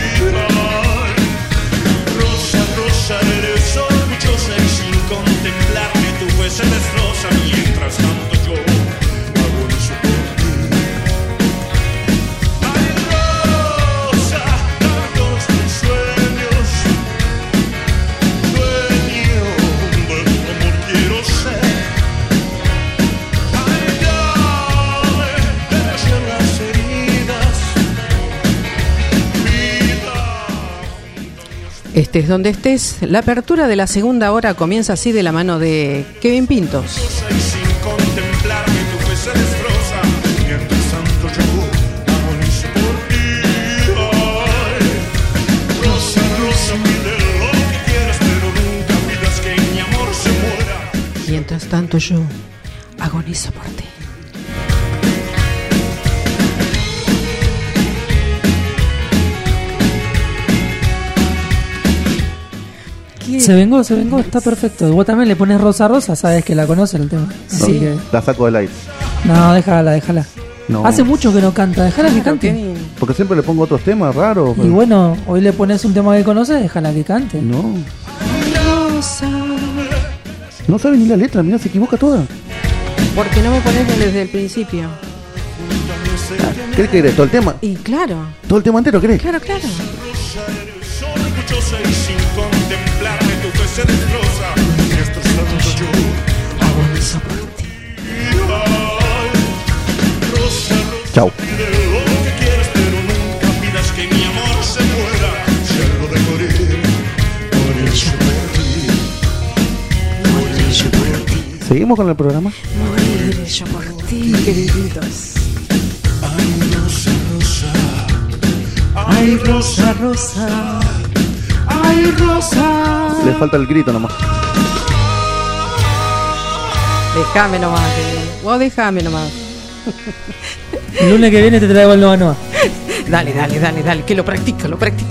Eres orgullosa y sin contemplarme tu juez se destroza. Mientras tanto yo agonizo por ti. Ay, rosa, tantos mis sueños, dueño de tu amor quiero ser. Ay, dame de callar las heridas, vida. Estés donde estés, la apertura de la segunda hora comienza así de la mano de Kevin Pintos. Y sin contemplarme tu fe se destroza. Mientras tanto yo agonizo por ti. Ay, Rosa, Rosa, pide lo que quieras, pero nunca pidas que mi amor se muera. Mientras tanto yo agonizo por ti. Se vengó, está perfecto. Vos también le pones Rosa Rosa, sabes que la conoces el tema. Así No, que... la saco del aire. No, déjala. No. Hace mucho que no canta, déjala que cante. Porque siempre le pongo otros temas raros. Y bueno, hoy le pones un tema que conoces, déjala que cante. No. Rosa. No sabe ni la letra, mira, se equivoca toda. Porque no me pones desde el principio. ¿Querés que querés todo el tema? Y claro. ¿Todo el tema entero querés? Claro. Y sin contemplarme tu fe se destroza. Mientras tanto yo agonizo por ti. Ay, Rosa, Rosa, Chau. pide lo que quieras, pero nunca pidas que mi amor se muera. Si algo de morir, morir yo por ti. ¿Seguimos con el programa? Morir yo por ti, queriditos. Ay, Rosa, Rosa. Ay, Rosa, Rosa. Ay, Rosa. Le falta el grito nomás. Déjame nomás, querido. Vos déjame nomás. El lunes que viene te traigo el Nova. Dale, que lo practico.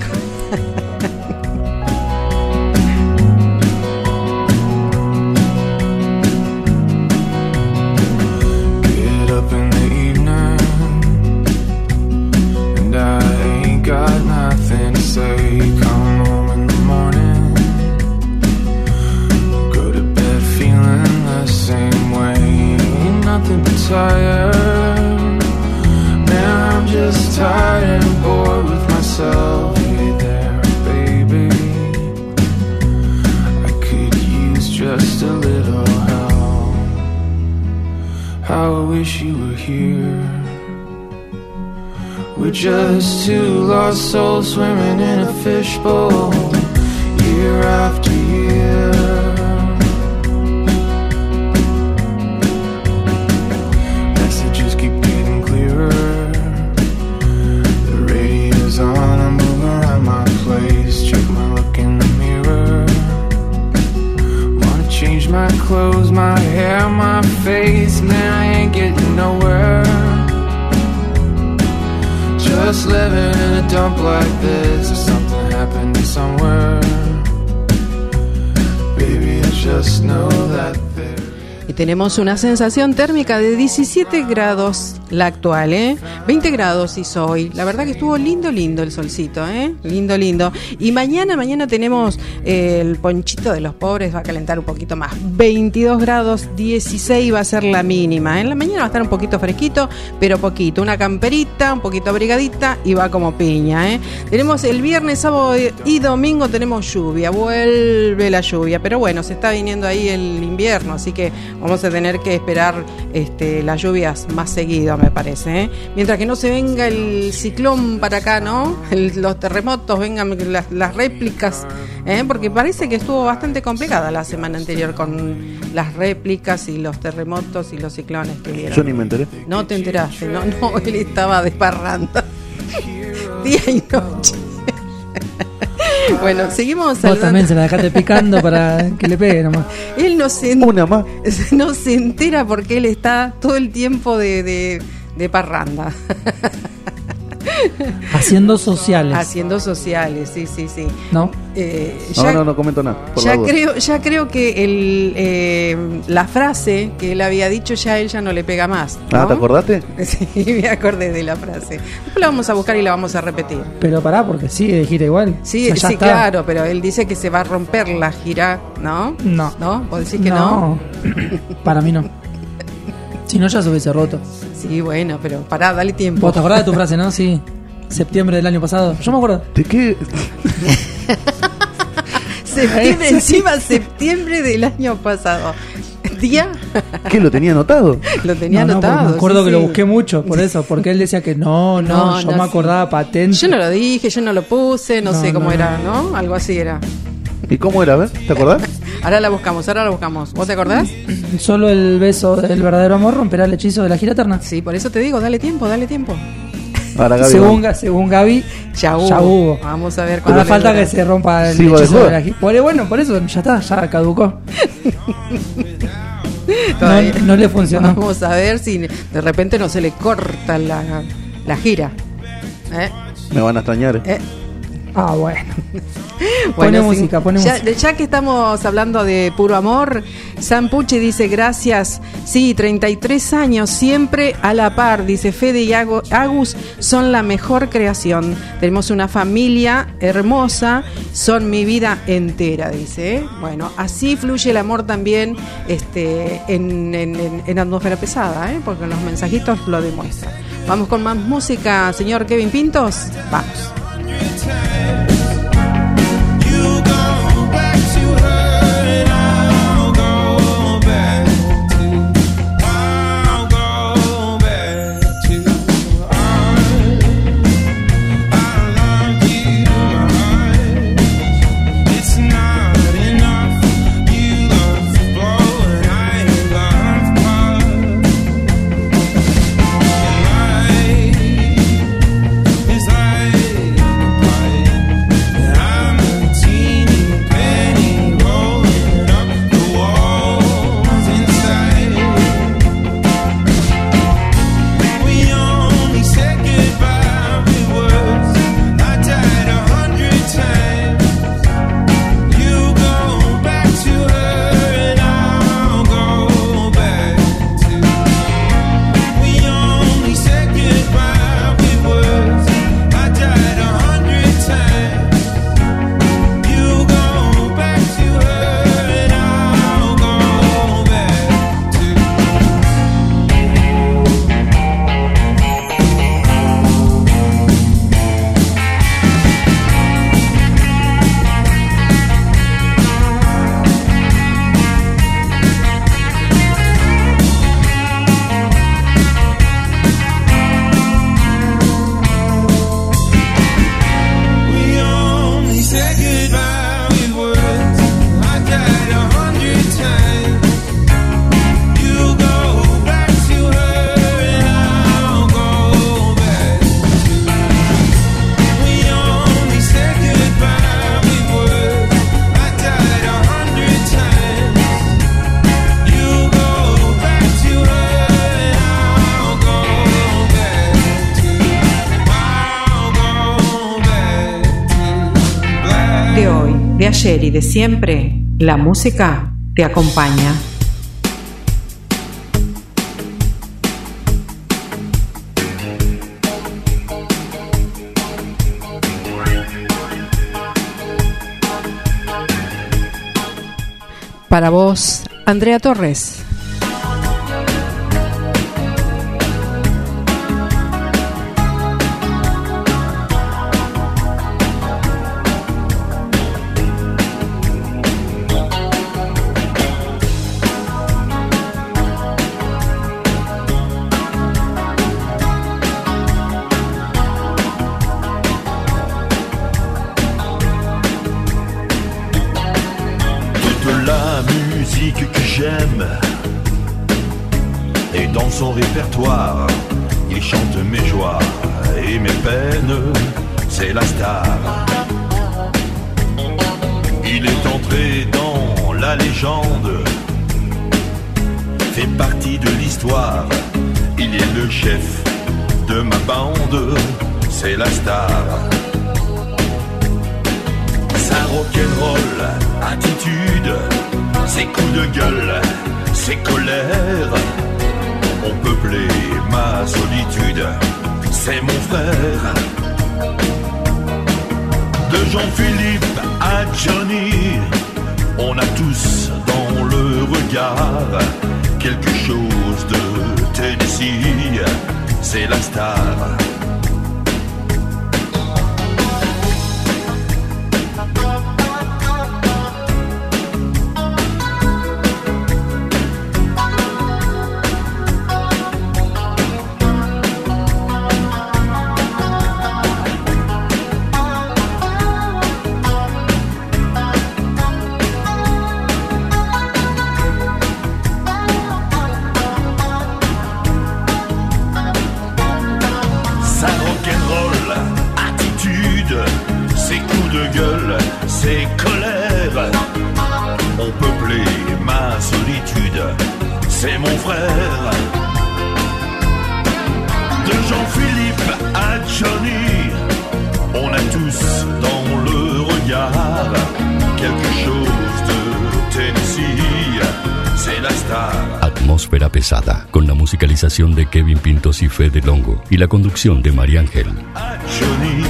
Get up in the evening, and I ain't got nothing to say. Come home in the morning, go to bed feeling the same way. Ain't nothing but tired. Man, I'm just tired and bored with myself. Hey there, baby, I could use just a little help. How I wish you were here. We're just two lost souls swimming in a fishbowl, year after year. Messages keep getting clearer. The radio's on, I move around my place, check my look in the mirror. Wanna change my clothes, my hair, my face. Man, I ain't getting nowhere. Just living in a dump like this. Or something happened somewhere. Baby, I just know that there. Y tenemos una sensación térmica de 17 grados la actual, 20 grados hizo hoy. La verdad que estuvo lindo el solcito, lindo. Y mañana tenemos el ponchito de los pobres, va a calentar un poquito más. 22 grados, 16 va a ser la mínima. En la mañana va a estar un poquito fresquito, pero poquito. Una camperita, un poquito abrigadita y va como piña, Tenemos el viernes, sábado y domingo tenemos lluvia. Vuelve la lluvia, pero bueno, se está viniendo ahí el invierno, así que vamos a tener que esperar las lluvias más seguido, me parece, mientras que no se venga el ciclón para acá, ¿no? Los terremotos, vengan las réplicas, porque parece que estuvo bastante complicada la semana anterior con las réplicas y los terremotos y los ciclones que vieron. Yo ni me enteré. No te enteraste, no, él estaba de parranda día y noche. Bueno, seguimos saludando. Vos también se la dejaste picando para que le pegue nomás. Él no se Una más. no se entera porque él está todo el tiempo de parranda. Haciendo sociales. Sí. ¿No? No comento nada. Por la duda. Ya creo que la frase que él había dicho ya él ya no le pega más, ¿no? ¿te acordaste? Sí, me acordé de la frase. Después la vamos a buscar y la vamos a repetir. Pero pará, porque sigue de gira igual. Sí, O sea, ya está. claro, pero él dice que se va a romper la gira, ¿no? No. ¿No? ¿Vos decís que no? Para mí no. Si no, ya se hubiese roto. Sí, bueno, pero pará, dale tiempo. ¿Vos te acordás de tu frase, no? Sí. Septiembre del año pasado. Yo me acuerdo. ¿De qué? Septiembre del año pasado. Día ¿Qué, lo tenía anotado? Lo tenía No, porque anotado. me acuerdo sí, que sí. lo busqué mucho por eso, porque él decía que no, yo me acordaba patente. Yo no lo dije, yo no lo puse, no No, sé cómo no, era, ¿no? Algo así era. ¿Y cómo era? A ver, ¿te acordás? Ahora la buscamos. ¿Vos te acordás? Solo el beso del verdadero amor romperá el hechizo de la gira eterna. Sí, por eso te digo, dale tiempo. Ahora, Gaby, Según Gaby, ya hubo. ya hubo. Vamos a ver Ahora le falta dura. que se rompa el Sigo de hechizo de joda. la gira. Por eso ya está, ya caducó. Todavía. No le funcionó. Vamos a ver si de repente no se le corta la gira. Me van a extrañar. Ah, bueno. Bueno, Pone sí. música, pone ya, música. ya que estamos hablando de puro amor, Sam Pucci dice gracias. Sí, 33 años, siempre a la par. Dice Fede y Agus son la mejor creación. Tenemos una familia hermosa, son mi vida entera, dice. Bueno, así fluye el amor también en Atmósfera Pesada, porque los mensajitos lo demuestran. Vamos con más música, señor Kevin Pintos. Vamos. De ayer y de siempre, la música te acompaña. Para vos, Andrea Torres. La musique que j'aime et dans son répertoire il chante mes joies et mes peines, c'est la star. Il est entré dans la légende, fait partie de l'histoire. Il est le chef de ma bande, c'est la star. Sa rock'n'roll attitude, ses coups de gueule, ses colères ont peuplé ma solitude. C'est mon frère. De Jean-Philippe à Johnny, on a tous dans le regard quelque chose de Tennessee. C'est la star. c'est mon frère. De Jean-Philippe à Johnny, on a tous dans le regard quelque chose de Tennessee, c'est la star. Atmósfera pesada, con la musicalización de Kevin Pintos y Fede Longo y la conducción de María Ángel. Johnny,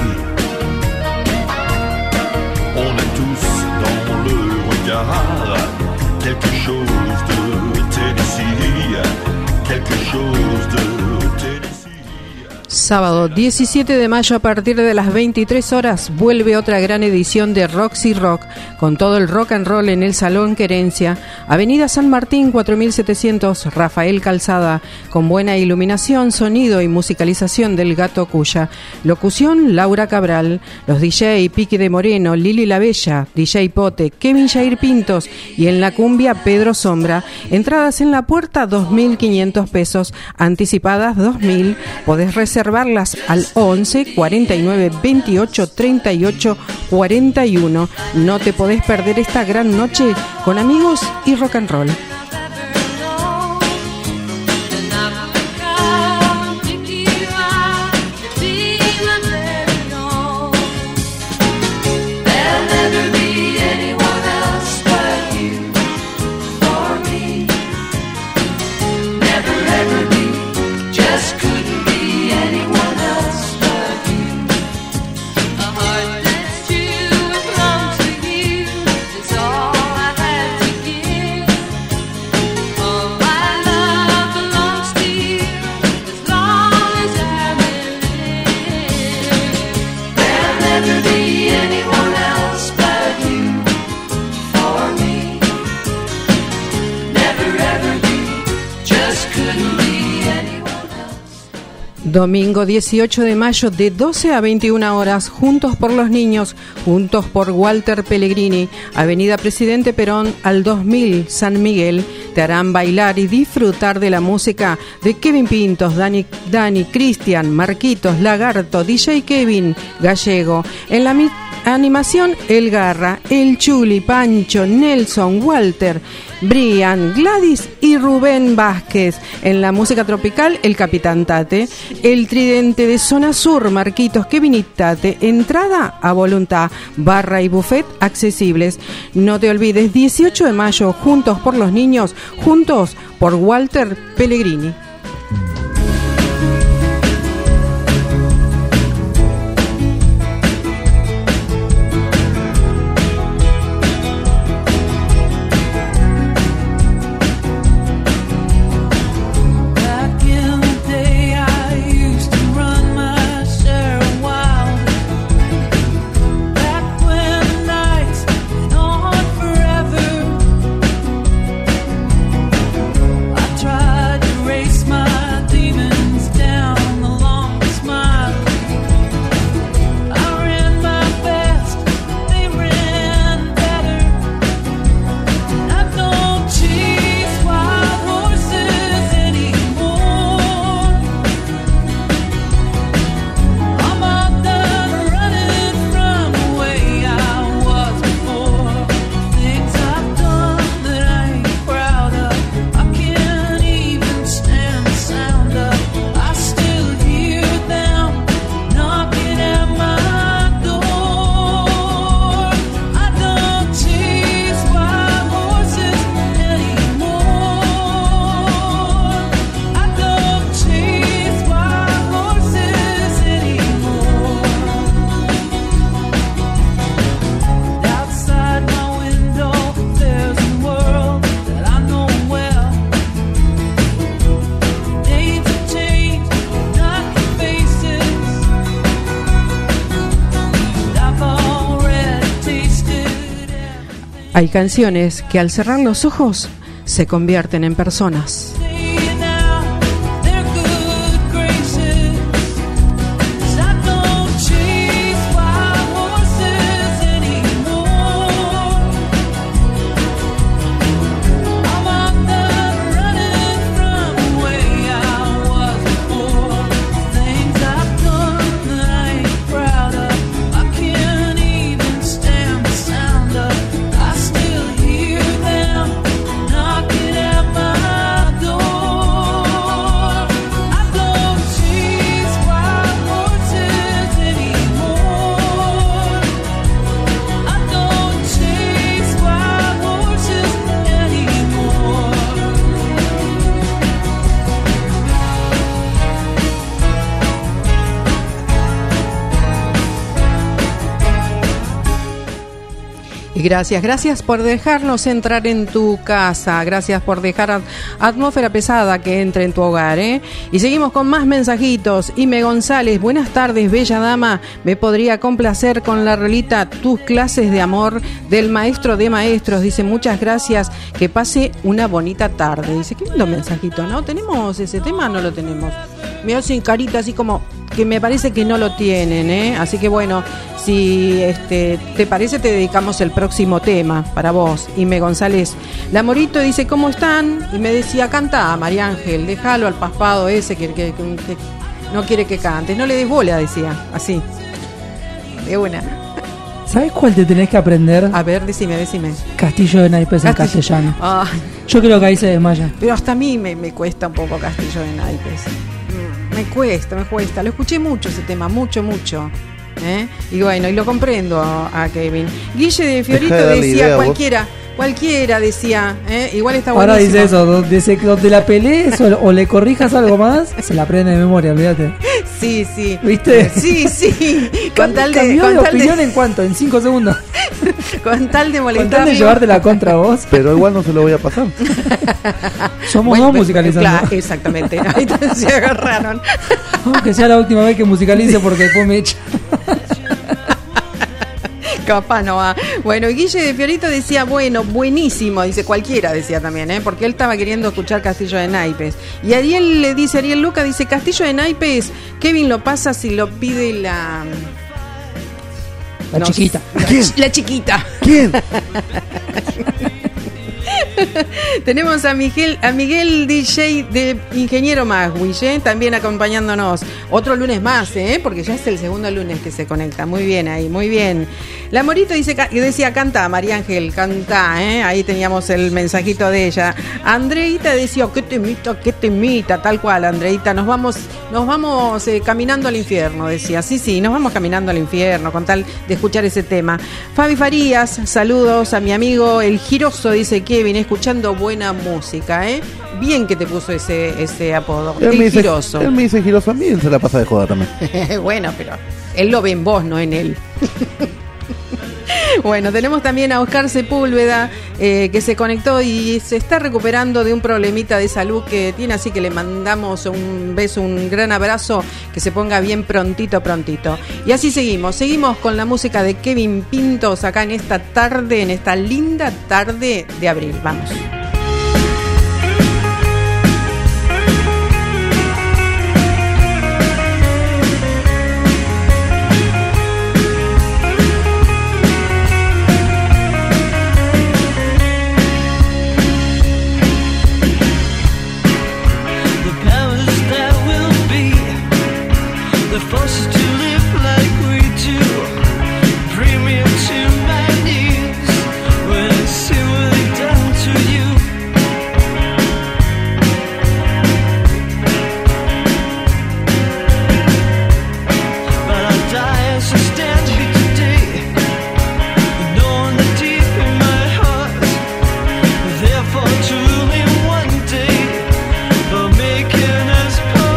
on a tous dans le regard quelque chose de Tennessee, quelque chose de Tennessee. Sábado 17 de mayo a partir de las 23 horas vuelve otra gran edición de Roxy Rock con todo el rock and roll en el Salón Querencia, Avenida San Martín 4700, Rafael Calzada, con buena iluminación, sonido y musicalización del Gato Cuya. Locución Laura Cabral, los DJ Piqui de Moreno, Lili La Bella, DJ Pote, Kevin Jair Pintos y en la cumbia Pedro Sombra. Entradas en la puerta 2.500 pesos, anticipadas 2.000. Podés reservarlas al 11 49 28 38 41. No te podés perder esta gran noche con amigos y rock and roll. Domingo 18 de mayo de 12 a 21 horas, Juntos por los Niños, Juntos por Walter Pellegrini, Avenida Presidente Perón al 2000, San Miguel. Te harán bailar y disfrutar de la música de Kevin Pintos, Dani, Cristian, Marquitos, Lagarto, DJ Kevin, Gallego. En la animación, El Garra, El Chuli, Pancho, Nelson, Walter, Brian, Gladys y Rubén Vázquez. En la música tropical, el Capitán Tate. El Tridente de Zona Sur, Marquitos, Kevin y Tate. Entrada a voluntad, barra y buffet accesibles. No te olvides, 18 de mayo, Juntos por los Niños, Juntos por Walter Pellegrini. Hay canciones que al cerrar los ojos se convierten en personas. Knocking at my Y gracias por dejarnos entrar en tu casa, gracias por dejar atmósfera pesada que entre en tu hogar, ¿eh? Y seguimos con más mensajitos. Ime González, buenas tardes, bella dama, me podría complacer con la rolita Tus clases de amor del maestro de maestros, dice muchas gracias, que pase una bonita tarde. Dice, qué lindo mensajito, ¿no? ¿Tenemos ese tema? No lo tenemos. Me hacen carita así como que me parece que no lo tienen, ¿eh? Así que bueno, si te parece, te dedicamos el próximo tema para vos. Ime González. La Morito dice, ¿cómo están? Y me decía, canta, María Ángel, déjalo al paspado ese que no quiere que cantes. No le des bola, decía, así. De una. ¿Sabes cuál te tenés que aprender? A ver, decime. Castillo de Naipes en castellano. Ay. Yo creo que ahí se desmaya. Pero hasta a mí me cuesta un poco Castillo de Naipes. Me cuesta. Lo escuché mucho ese tema, mucho. Y bueno, y lo comprendo a Kevin. Guille de Fiorito decía, cualquiera decía, igual está buenísimo. Ahora dice eso, dice que donde la pelees o le corrijas algo más, se la aprende de memoria, olvídate. Sí. ¿Viste? Sí. Cambió de opinión en cuánto, en 5 segundos. Con tal de molestarlo. Con tal de llevarte la contra vos. Pero igual no se lo voy a pasar. Somos dos musicalizando. Claro, exactamente. Ahí se agarraron. Aunque sea la última vez que musicalice porque después me echa. Capaz no va. Bueno, y Guille de Fiorito decía, bueno, buenísimo, dice cualquiera, decía también, porque él estaba queriendo escuchar Castillo de Naipes. Y Ariel Luca dice, Castillo de Naipes, Kevin lo pasa si lo pide la chiquita. ¿Quién? La chiquita. ¿Quién? Tenemos a Miguel DJ de Ingeniero Magwich, también acompañándonos. Otro lunes más, porque ya es el segundo lunes que se conecta. Muy bien ahí, muy bien. La Morito decía, canta, María Ángel, canta, ahí teníamos el mensajito de ella. Andreita decía, qué temita, tal cual, Andreita, nos vamos caminando al infierno, decía. Sí, nos vamos caminando al infierno, con tal de escuchar ese tema. Fabi Farías, saludos a mi amigo El Giroso, dice Kevin, escuchando buena música, Bien que te puso ese apodo, El Giroso. Él me dice Giroso a mí, él se la pasa de joda también. Bueno, pero él lo ve en vos, no en él. Bueno, tenemos también a Oscar Sepúlveda, que se conectó y se está recuperando de un problemita de salud que tiene, así que le mandamos un beso, un gran abrazo, que se ponga bien prontito. Y así seguimos con la música de Kevin Pintos acá en esta linda tarde de abril. Vamos. Forces to live like we do, premium to my needs. When I see what they've done to you, but I'll die as I stand here today, knowing that deep in my heart, therefore to me one day, for making us part.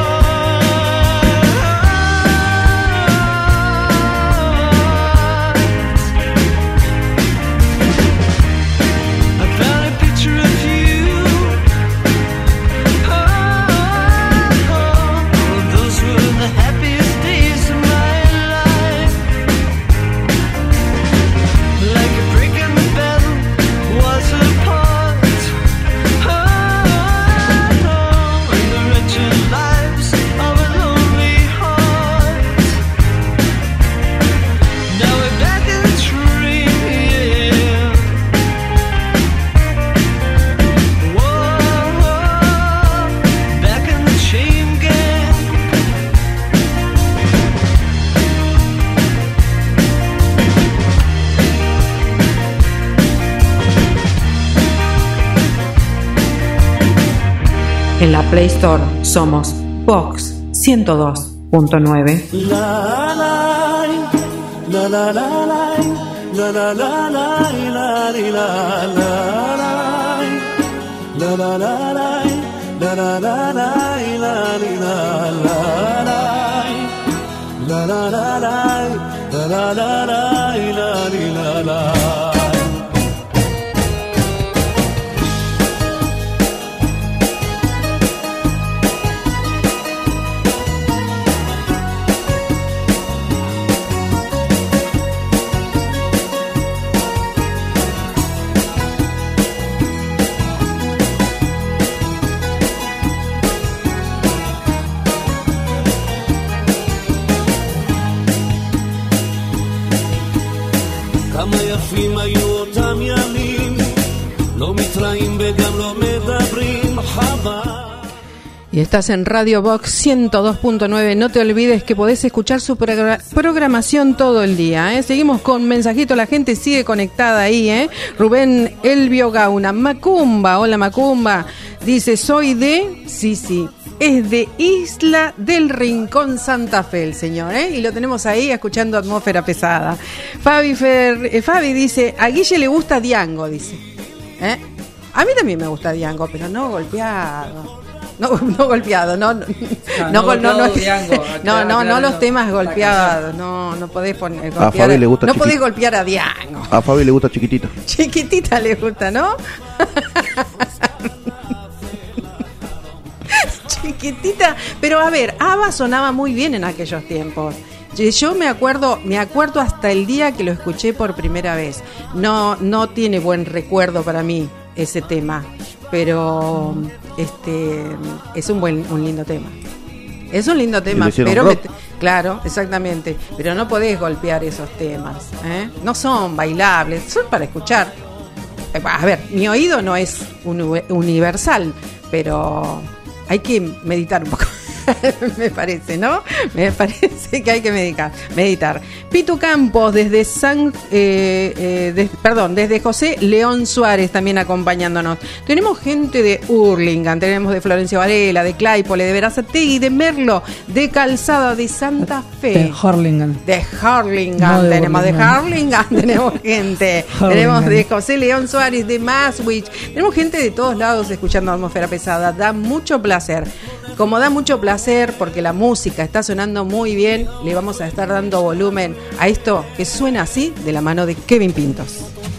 En la Play Store somos Vox 102.9. La la la la la la la la la la la la la la la la Y estás en Radio Box 102.9. No te olvides que podés escuchar su programación todo el día, ¿eh? Seguimos con mensajito, la gente sigue conectada ahí, ¿eh? Rubén Elvio Gauna. Macumba, hola Macumba. Dice, soy de... Sí, es de Isla del Rincón, Santa Fe, el señor, ¿eh? Y lo tenemos ahí escuchando Atmósfera Pesada. Fabi dice, a Guille le gusta Diango, dice. ¿Eh? A mí también me gusta Diango, pero no golpeado. No golpeado, no los temas golpeados, no podés poner golpear, a Fabi le gusta no podés golpear a Diango. A Fabi le gusta chiquitita. Chiquitita le gusta, ¿no? Chiquitita, pero a ver, ABBA sonaba muy bien en aquellos tiempos. Yo me acuerdo hasta el día que lo escuché por primera vez. No tiene buen recuerdo para mí ese tema, pero es un lindo tema. Es un lindo tema, pero claro, exactamente, pero no podés golpear esos temas, ¿eh? No son bailables, son para escuchar. A ver, mi oído no es universal, pero hay que meditar un poco. Me parece, ¿no? Me parece que hay que meditar. Pitu Campos desde desde José León Suárez también acompañándonos. Tenemos gente de Hurlingham, tenemos de Florencio Varela, de Claypole, de Verazategui, de Merlo, de Calzada, de Santa Fe. De Hurlingham. No tenemos de Hurlingham, tenemos gente. Tenemos de José León Suárez, de Maswich. Tenemos gente de todos lados escuchando Atmósfera Pesada. Da mucho placer. Como da mucho placer porque la música está sonando muy bien, le vamos a estar dando volumen a esto que suena así de la mano de Kevin Pintos.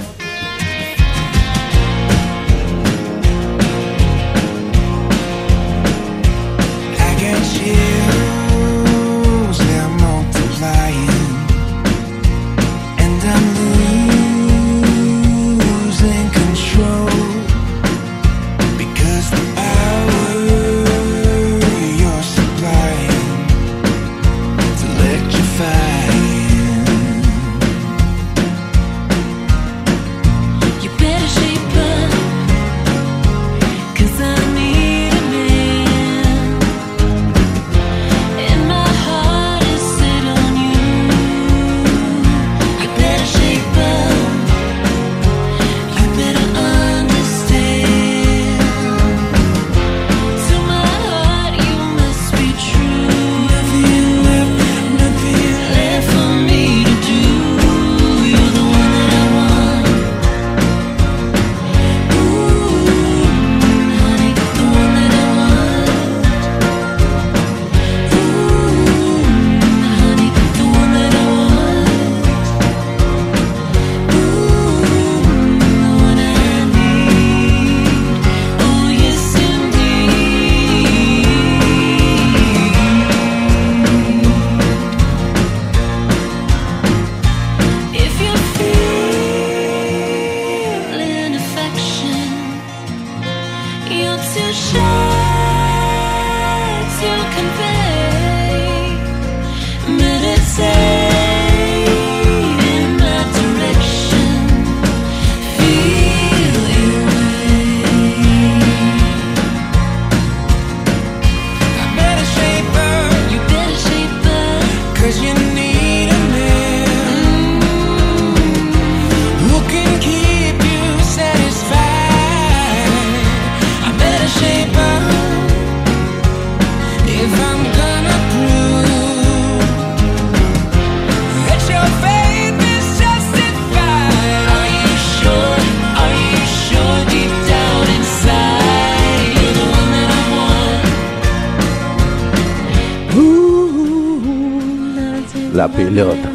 La pelota.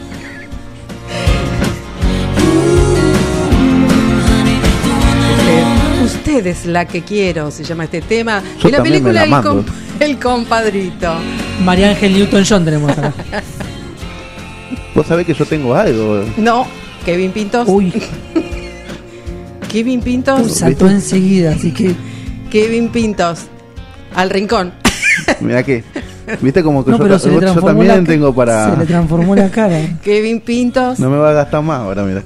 Usted es la que quiero, se llama este tema. Yo de la también me película la mando. El Compadrito. María Ángel Newton-John tenemos acá. Vos sabés que yo tengo algo. No, Kevin Pintos. Uy. Kevin Pintos. Saltó enseguida, así que. Kevin Pintos. Al rincón. Mirá que. Viste como que No, pero yo también tengo para. Se le transformó la cara. Kevin Pintos. No me va a gastar más ahora, mira.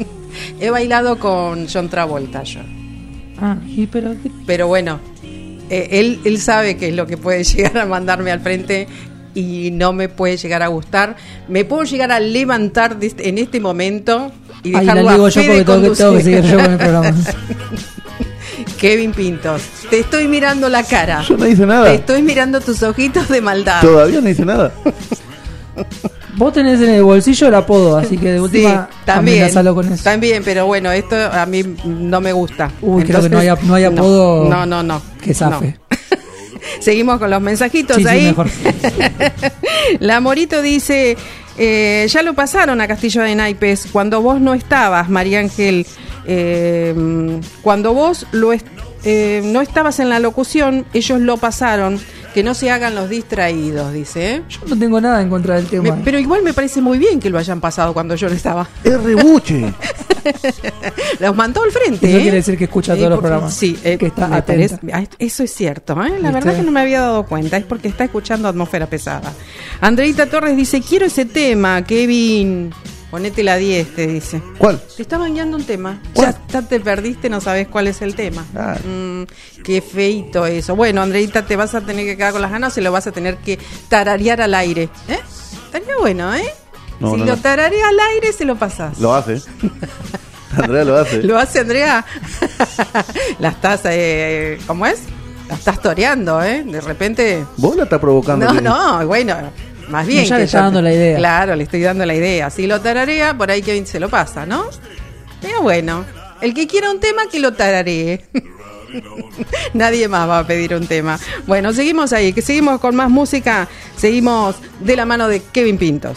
He bailado con John Travolta yo. Ah, y pero bueno, Él sabe qué es lo que puede llegar a mandarme al frente y no me puede llegar a gustar. Me puedo llegar a levantar en este momento y Ahí dejarlo la digo a yo Fede porque tengo que seguir yo con el conducir. programa. Kevin Pintos, te estoy mirando la cara. Yo no hice nada. Te estoy mirando tus ojitos de maldad. Todavía no hice nada. Vos tenés en el bolsillo el apodo, así que de última también, amenazalo con eso. también, pero bueno, esto a mí no me gusta. Uy, creo que no hay apodo No. que zafe. No. Seguimos con los mensajitos Sí, ahí. mejor. La Morito dice, ya lo pasaron a Castillo de Naipes cuando vos no estabas, María Ángel. Cuando vos no estabas en la locución, ellos lo pasaron. Que no se hagan los distraídos, dice. Yo no tengo nada en contra del tema. Pero igual me parece muy bien que lo hayan pasado cuando yo no estaba. Es rebuche. Los mandó al frente. Eso quiere decir que escucha todos los programas. Sí, que está me atenta. parece- eso es cierto. La ¿Viste? verdad que no me había dado cuenta. Es porque está escuchando Atmósfera Pesada. Andreita Torres dice: quiero ese tema, Kevin. Ponete la 10, te dice. ¿Cuál? Te está bañando un tema. ¿Cuál? Ya te perdiste, no sabes cuál es el tema. Qué feito eso. Bueno, Andreita, te vas a tener que quedar con las ganas, se lo vas a tener que tararear al aire. Estaría bueno, ¿eh? No, si no, lo no. tararea al aire, se lo pasás. Lo hace. Andrea lo hace. ¿Lo hace Andrea? La estás, ¿cómo es? La estás toreando, ¿eh? De repente... Vos la estás provocando. No, bueno, más bien. Ya que le está dando la idea. Claro, le estoy dando la idea. Si lo tararea, por ahí Kevin se lo pasa, ¿no? Pero bueno, el que quiera un tema, que lo tararee. Nadie más va a pedir un tema. Bueno, seguimos ahí, que seguimos con más música. Seguimos de la mano de Kevin Pintos.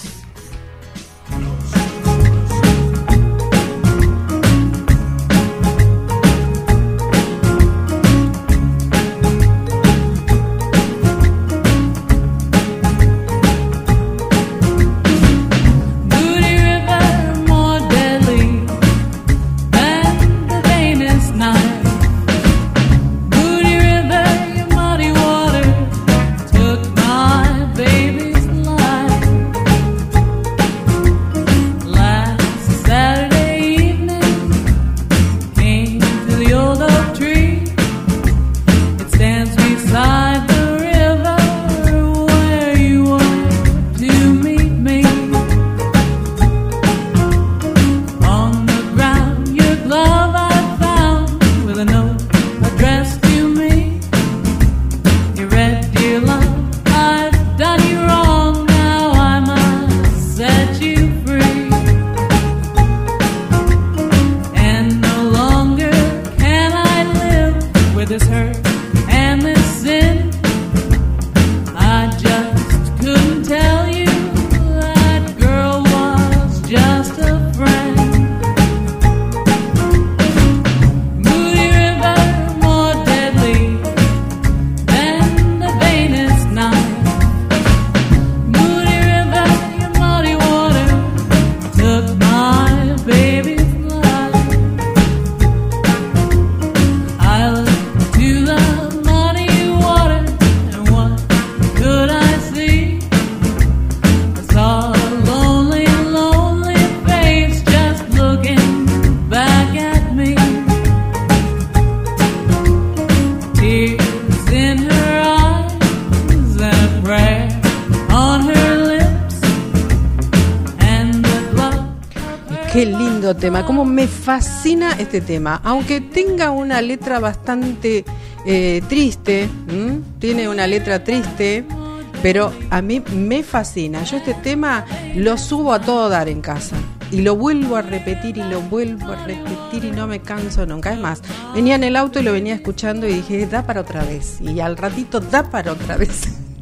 Moody River, more deadly than the vainest night. Moody River, your muddy water took my baby's life. Last Saturday evening, came to the old oak tree. It stands beside the river where you were to meet me. On the ground, your glove I found with a note addressed to me. You read, dear love, I've done you wrong. Now I must set you free. And no longer can I live with this hurt and this sin. I just couldn't tell you that girl was just a friend. Moody River, more deadly than the vainest night. Moody River, your muddy water took my baby's life. I looked to the muddy water, and what could I see? I saw a lonely, lonely face just looking back at me. Tears in her eyes and a prayer on her lips, and the glove. Qué lindo tema, cómo me fascina este tema, aunque tenga una letra bastante triste, tiene una letra triste, pero a mí me fascina. Yo este tema lo subo a todo dar en casa y lo vuelvo a repetir y lo vuelvo a repetir y no me canso nunca. Es más, venía en el auto y lo venía escuchando y dije, da para otra vez, y al ratito da para otra vez.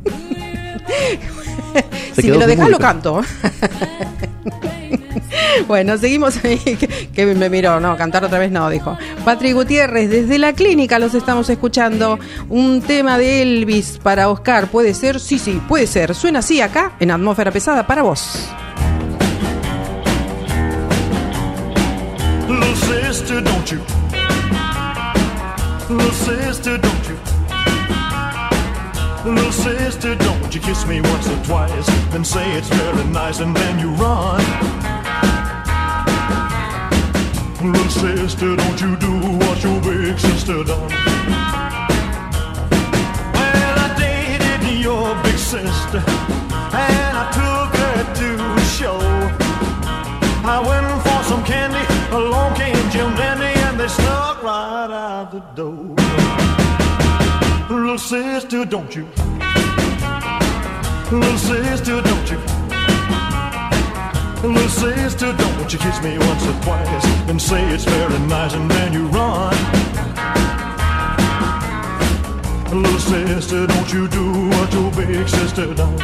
Si me lo dejas lo canto. Bueno, seguimos ahí. Kevin me miró, no, cantar otra vez no, dijo. Patrick Gutiérrez, desde la clínica los estamos escuchando. Un tema de Elvis para Oscar, ¿puede ser? Sí, puede ser. Suena así acá, en Atmósfera Pesada, para vos. Little sister, don't you? Little sister, don't you? Little sister, don't you kiss me once or twice, then say it's very nice, and then you run. Little sister, don't you do what your big sister done. sister, and I took her to a show. I went for some candy, along came Jim Dandy, and they snuck right out the door. Little sister, don't you? Little sister, don't you? Little sister, don't you kiss me once or twice and say it's very nice and then you run. Little sister, don't you do what your big sister done.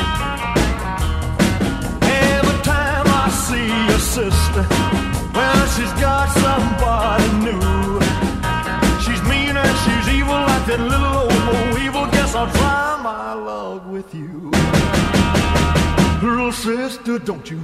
Every time I see your sister, well, she's got somebody new. She's mean and she's evil like that little old Bo Evil. Guess I'll try my luck with you. Little sister, don't you?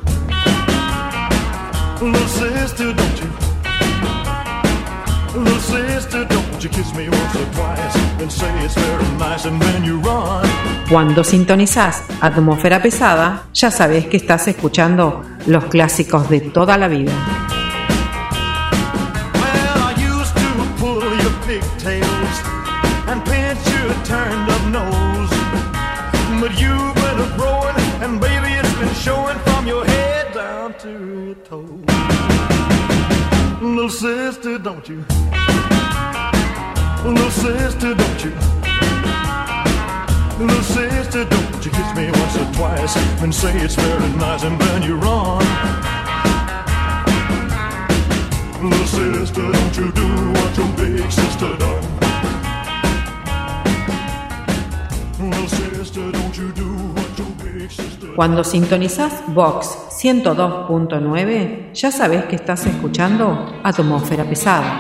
Little sister, don't you? Little sister, don't you kiss me once or twice and say it's very nice and then you run. Cuando sintonizás Atmósfera Pesada, ya sabés que estás escuchando los clásicos de toda la vida. Well, I used to pull your pigtails and pinch your turned up nose, but you've been growing and baby it's been showing from your head down to your toes. Little sister, don't you? Little sister, don't you? Little sister, don't you kiss me once or twice and say it's very nice and then you run. Little sister, don't you do what your big sister done. Little sister, don't you do what your big sister done. Cuando sintonizás Vox 102.9, ya sabés que estás escuchando Atmósfera Pesada.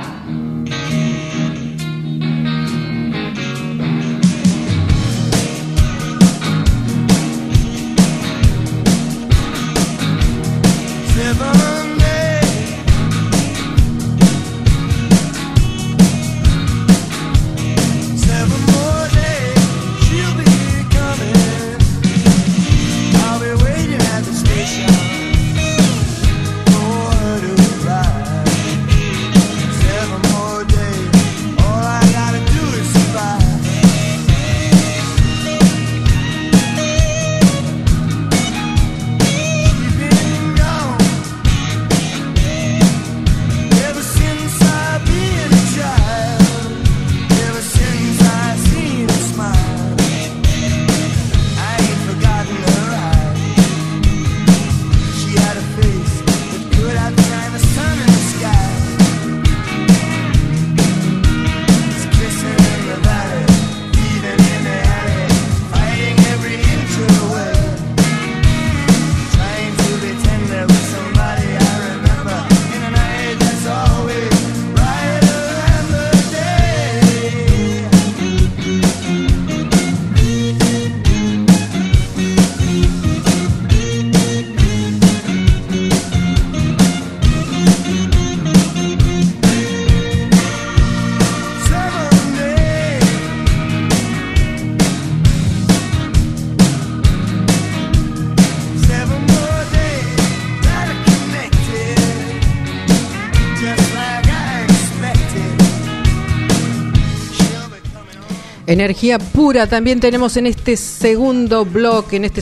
Energía pura también tenemos en este segundo bloque, en esta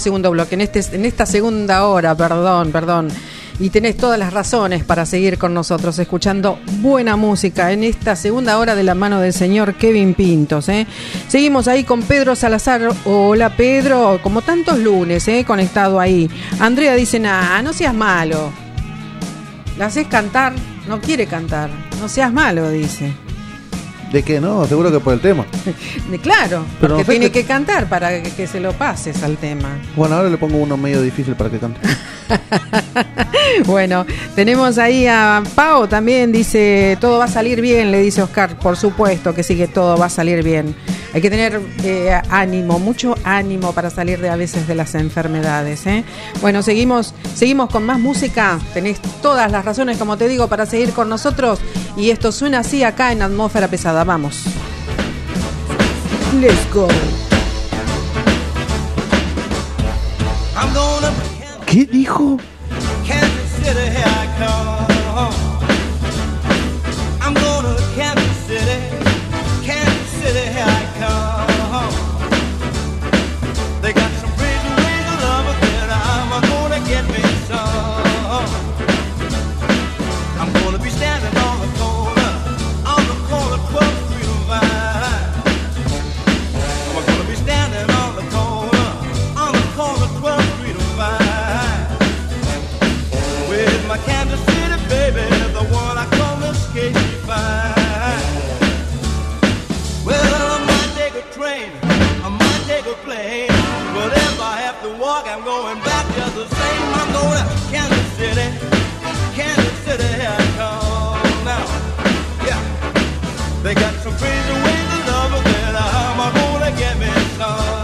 segunda hora, perdón. Y tenés todas las razones para seguir con nosotros escuchando buena música en esta segunda hora de la mano del señor Kevin Pintos. Seguimos ahí con Pedro Salazar. Hola Pedro, como tantos lunes, conectado ahí. Andrea dice, no seas malo. ¿La haces cantar? No quiere cantar. No seas malo, dice. ¿De qué no? Seguro que por el tema. Claro, pero porque no sé tiene que cantar para que se lo pases al tema. Bueno, ahora le pongo uno medio difícil para que cante. Bueno, tenemos ahí a Pau también, dice, todo va a salir bien, le dice Oscar, por supuesto que sí, que todo va a salir bien. Hay que tener ánimo, mucho ánimo para salir de a veces de las enfermedades. Bueno, seguimos con más música, tenés todas las razones, como te digo, para seguir con nosotros, y esto suena así acá en Atmósfera Pesada, vamos. Let's go. ¿Qué dijo? Kansas City, here I come. I'm going to Kansas City, here I come. They got take a plane. But if I have to walk, I'm going back just the same. I'm going to Kansas City, here I come now. Yeah, they got some crazy ways of loving that I'm gonna get me some.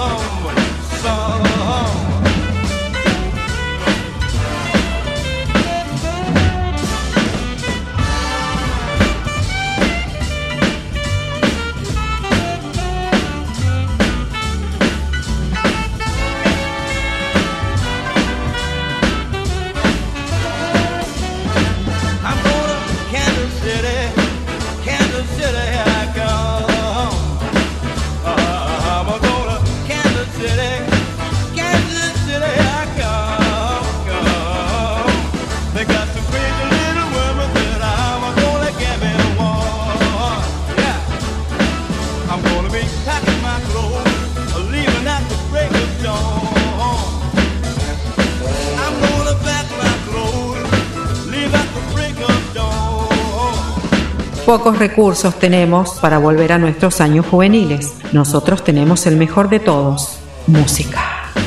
Pocos recursos tenemos para volver a nuestros años juveniles. Nosotros tenemos el mejor de todos, música.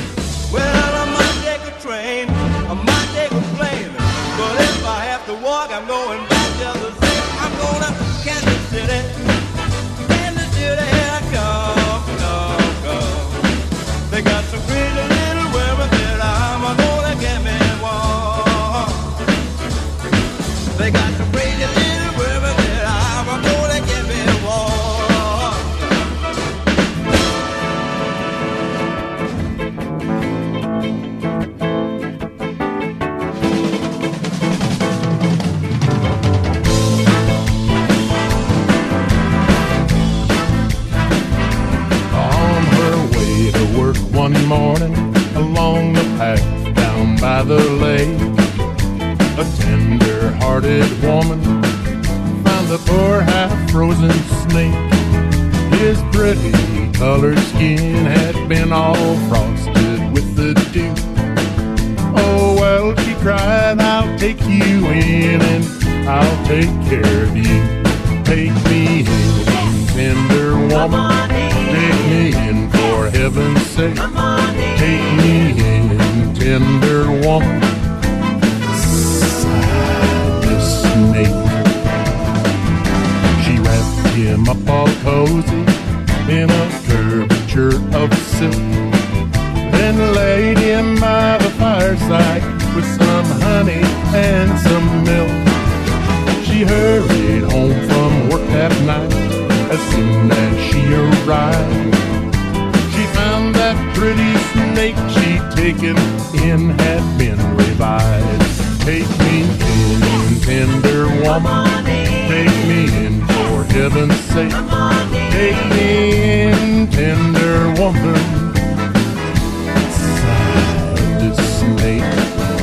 One morning along the path down by the lake, a tender-hearted woman found a poor half-frozen snake. His pretty colored skin had been all frosted with the dew. Oh, well, she cried, I'll take you in and I'll take care of you. Take me in, tender woman, take me in for heaven's sake. Take me in, tender woman, sighed the snake. She wrapped him up all cozy in a curvature of silk, then laid him by the fireside with some honey and some milk. She hurried home from work that night. As soon as she arrived, she found that pretty snake she'd taken in had been revived. Take me in, tender woman, take me in for heaven's sake. Take me in, tender woman, sighed the snake.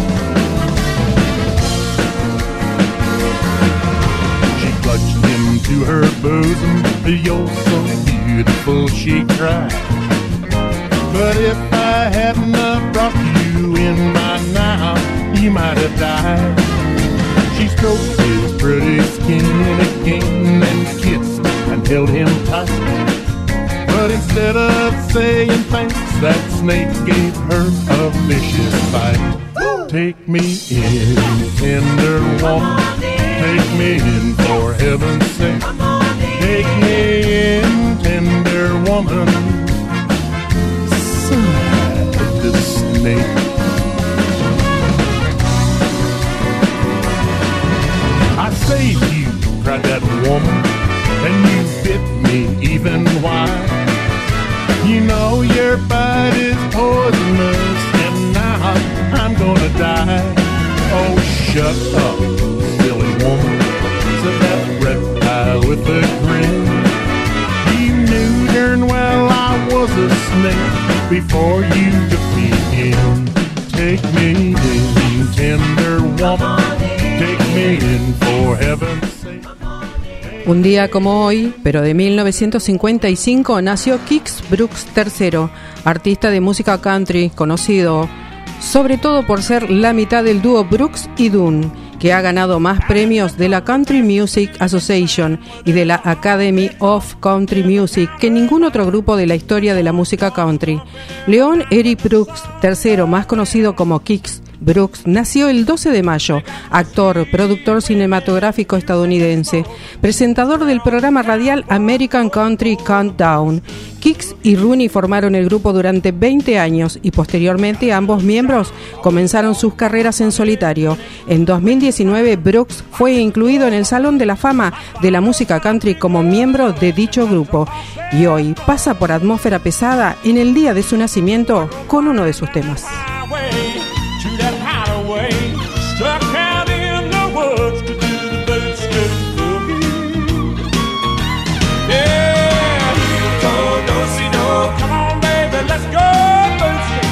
She clutched him to her bosom, you're so beautiful, she cried. But if I hadn't have brought you in by now, you might have died. She stroked his pretty skin again and kissed and held him tight. But instead of saying thanks, that snake gave her a vicious bite. Take me in, tender woman, take me in for heaven's sake. Take me in, tender woman, sighed the snake. I saved you, cried that woman, and you bit me even wide. You know your bite is poisonous, and now I'm gonna die. Oh, shut up, silly woman, said that reptile with a grin. You knew darn well I was a snake before you took me in. Take me in, tender woman, take me in for heaven's sake. Un día como hoy, pero de 1955, nació Kix Brooks III, artista de música country conocido sobre todo por ser la mitad del dúo Brooks y Dunn, que ha ganado más premios de la Country Music Association y de la Academy of Country Music que ningún otro grupo de la historia de la música country. Leon Eric Brooks, tercero, más conocido como Kix Brooks, nació el 12 de mayo, actor, productor cinematográfico estadounidense, presentador del programa radial American Country Countdown. Kix y Rooney formaron el grupo durante 20 años y posteriormente ambos miembros comenzaron sus carreras en solitario. En 2019, Brooks fue incluido en el Salón de la Fama de la Música Country como miembro de dicho grupo y hoy pasa por Atmósfera Pesada en el día de su nacimiento con uno de sus temas. To that hideaway, stuck out in the woods to do the bootscoot boogie. Yeah, do do si do, come on baby, let's go bootscoot.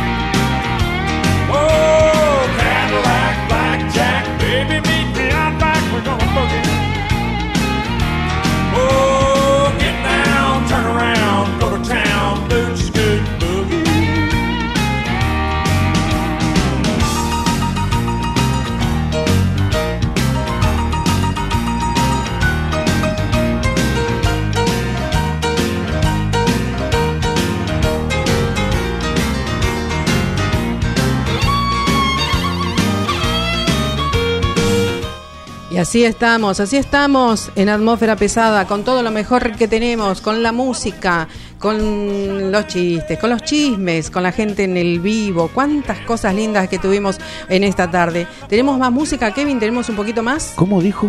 Oh, Cadillac, blackjack, baby, meet me out back, we're gonna boogie. Oh, get down, turn around, go to town, bootscoot boogie. Y así estamos en Atmósfera Pesada, con todo lo mejor que tenemos, con la música, con los chistes, con los chismes, con la gente en el vivo. Cuántas cosas lindas que tuvimos en esta tarde. ¿Tenemos más música, Kevin? ¿Tenemos un poquito más? ¿Cómo dijo?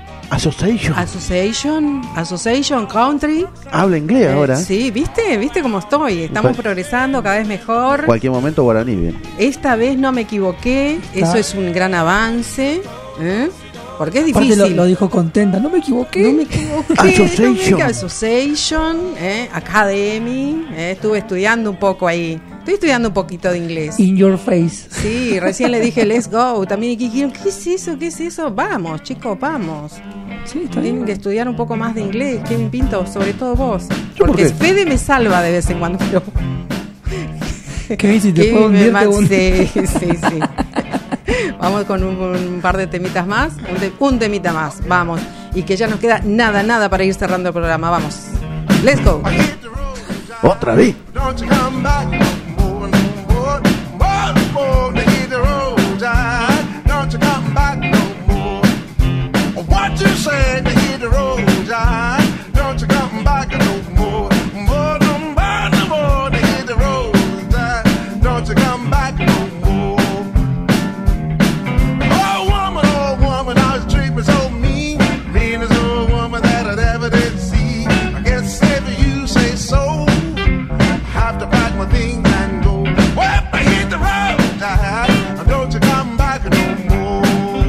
Association Country. Habla inglés ahora. Sí, ¿viste cómo estoy? Estamos progresando cada vez mejor. Cualquier momento guaraní bien. Esta vez no me equivoqué, eso es un gran avance, porque es Aparte difícil. lo dijo contenta, no me equivoqué. Association, Academy, estuve estudiando un poco ahí. Estoy estudiando un poquito de inglés. In your face. Sí, recién le dije let's go. También dijeron, ¿qué es eso? Vamos, chicos, vamos. Sí, está Tienen bien. que estudiar un poco más de inglés. Kevin Pinto, sobre todo vos. ¿Por Porque qué? Fede me salva de vez en cuando. Pero... Kevin, si te puedo hundir, te hundo. Sí. Vamos con un par de temitas más. Un temita más, vamos. Y que ya nos queda nada para ir cerrando el programa. Vamos. Let's go. Otra vez. Don't you come back no more to hit the road, Jack. Don't you come back no more. What you said to hit the road, Jack. Don't you come back no more. No more to hit the road, Jack. Don't you come back no more. Oh woman, I was treating so mean. Meanest old woman that I'd ever did see. I guess if you say so, have to pack my things and go. Well, I hit the road, Jack. Don't you come back no more.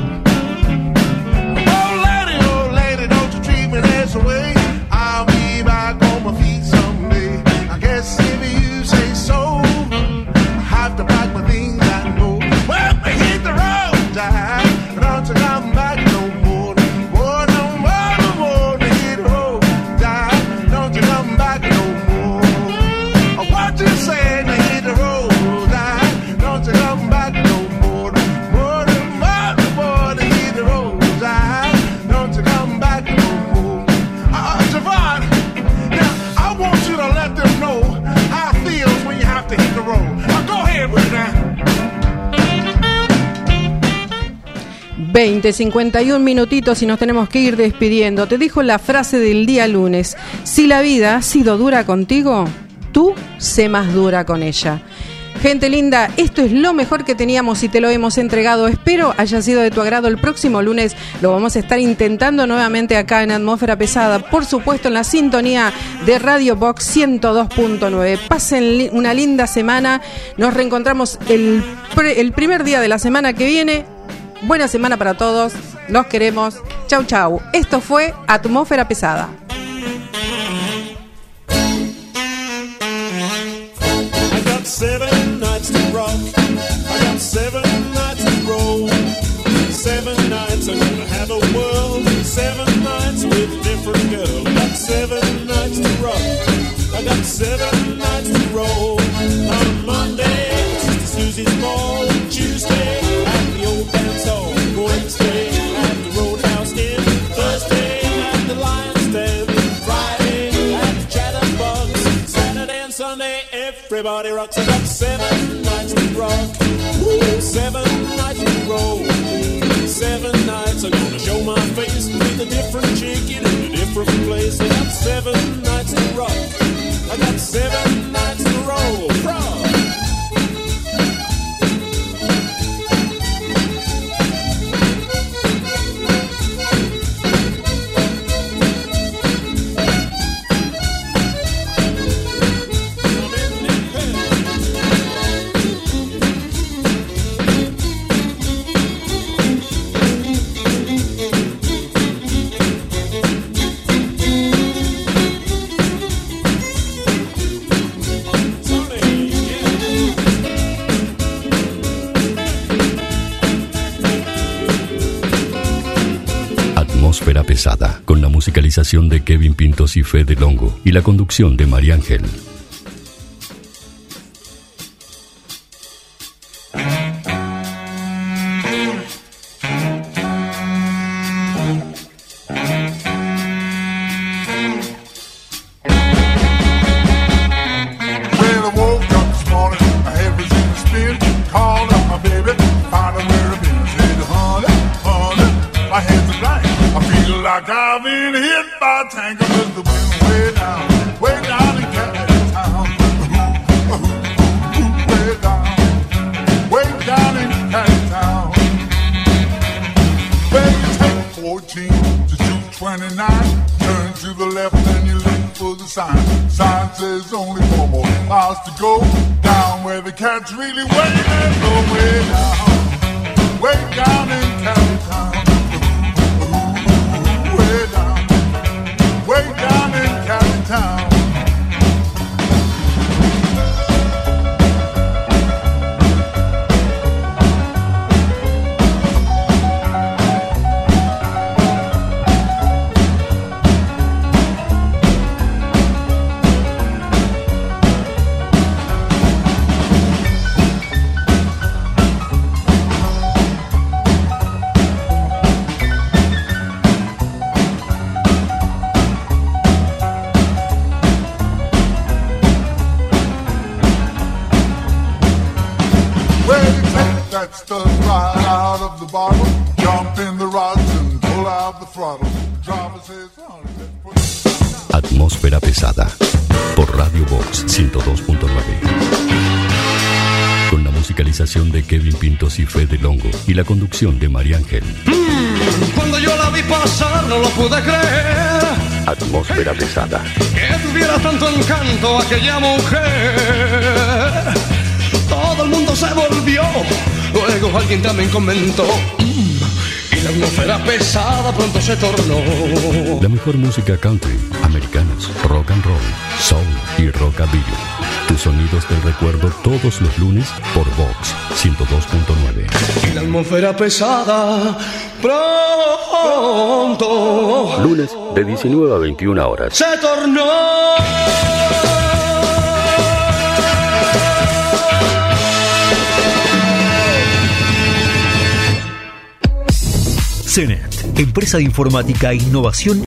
Oh lady, don't you treat me this way. I'll be back on my feet someday. I guess if you say so, have to pack my things and go. Well, I hit the road, Jack. Don't you come back no more. No more to hit the road, Jack. Don't you come back no more. What you say to hit the road, Jack? Don't you come back no more. More to hit the road, Jack. Don't you come back no more. Javon, now I want you to let them know how it feels when you have to hit the road. Now go ahead with it now. 20:51 minutitos y nos tenemos que ir despidiendo. Te dejo la frase del día lunes. Si la vida ha sido dura contigo, tú sé más dura con ella. Gente linda, esto es lo mejor que teníamos y te lo hemos entregado. Espero haya sido de tu agrado. El próximo lunes lo vamos a estar intentando nuevamente acá en Atmósfera Pesada. Por supuesto en la sintonía de Radio Box 102.9. Pasen una linda semana. Nos reencontramos el primer día de la semana que viene. Buena semana para todos. Los queremos. Chau. Esto fue Atmósfera Pesada. I got 7 nights to rock. I got 7 nights to roll. 7 nights I'm gonna have a whirl. 7 nights with different girls. I got 7 nights to rock. I got 7 nights to roll. On Monday, Sister Susie's ball. Tuesday, at the old dance hall. Wednesday, Everybody rocks. I got 7 nights to rock. Woo, 7 nights to roll. 7 nights I'm gonna show my face with a different chicken in a different place. I got 7 nights to rock. I got 7 nights to roll. Rock. Atmósfera pesada, con la musicalización de Kevin Pintos y Fede Longo y la conducción de María Ángel. Well, I woke up this morning, my head was in a spin. Called up my baby, found out where I've been. Said, honey, honey, my hands are blind. I feel like I've been hit by a tank with the wind way down in Cali town. Way down in Cali town. Well, you take 14 to shoot 29. Turn to the left and you look for the sign. Sign says only 4 more miles to go. Down where the cat's really waiting. Go way down in Cali town. Way down in Cali town. That stuff right out of the bottle. Jump in the rods and pull out the throttle. Driver says, oh, let's put Atmósfera pesada, por Radio Box 102.9. Con la musicalización de Kevin Pintos y Fede Longo y la conducción de María Ángel. Cuando yo la vi pasar no lo pude creer. Atmósfera pesada. Que tuviera tanto encanto aquella mujer. Todo el mundo se volvió. Luego alguien también comentó. Y la atmósfera pesada pronto se tornó. La mejor música country, americanas, rock and roll, soul y rockabilly. Tus sonidos del recuerdo todos los lunes por Vox 102.9. Y la atmósfera pesada pronto Lunes de 19 a 21 horas. se tornó. CENET, empresa de informática e innovación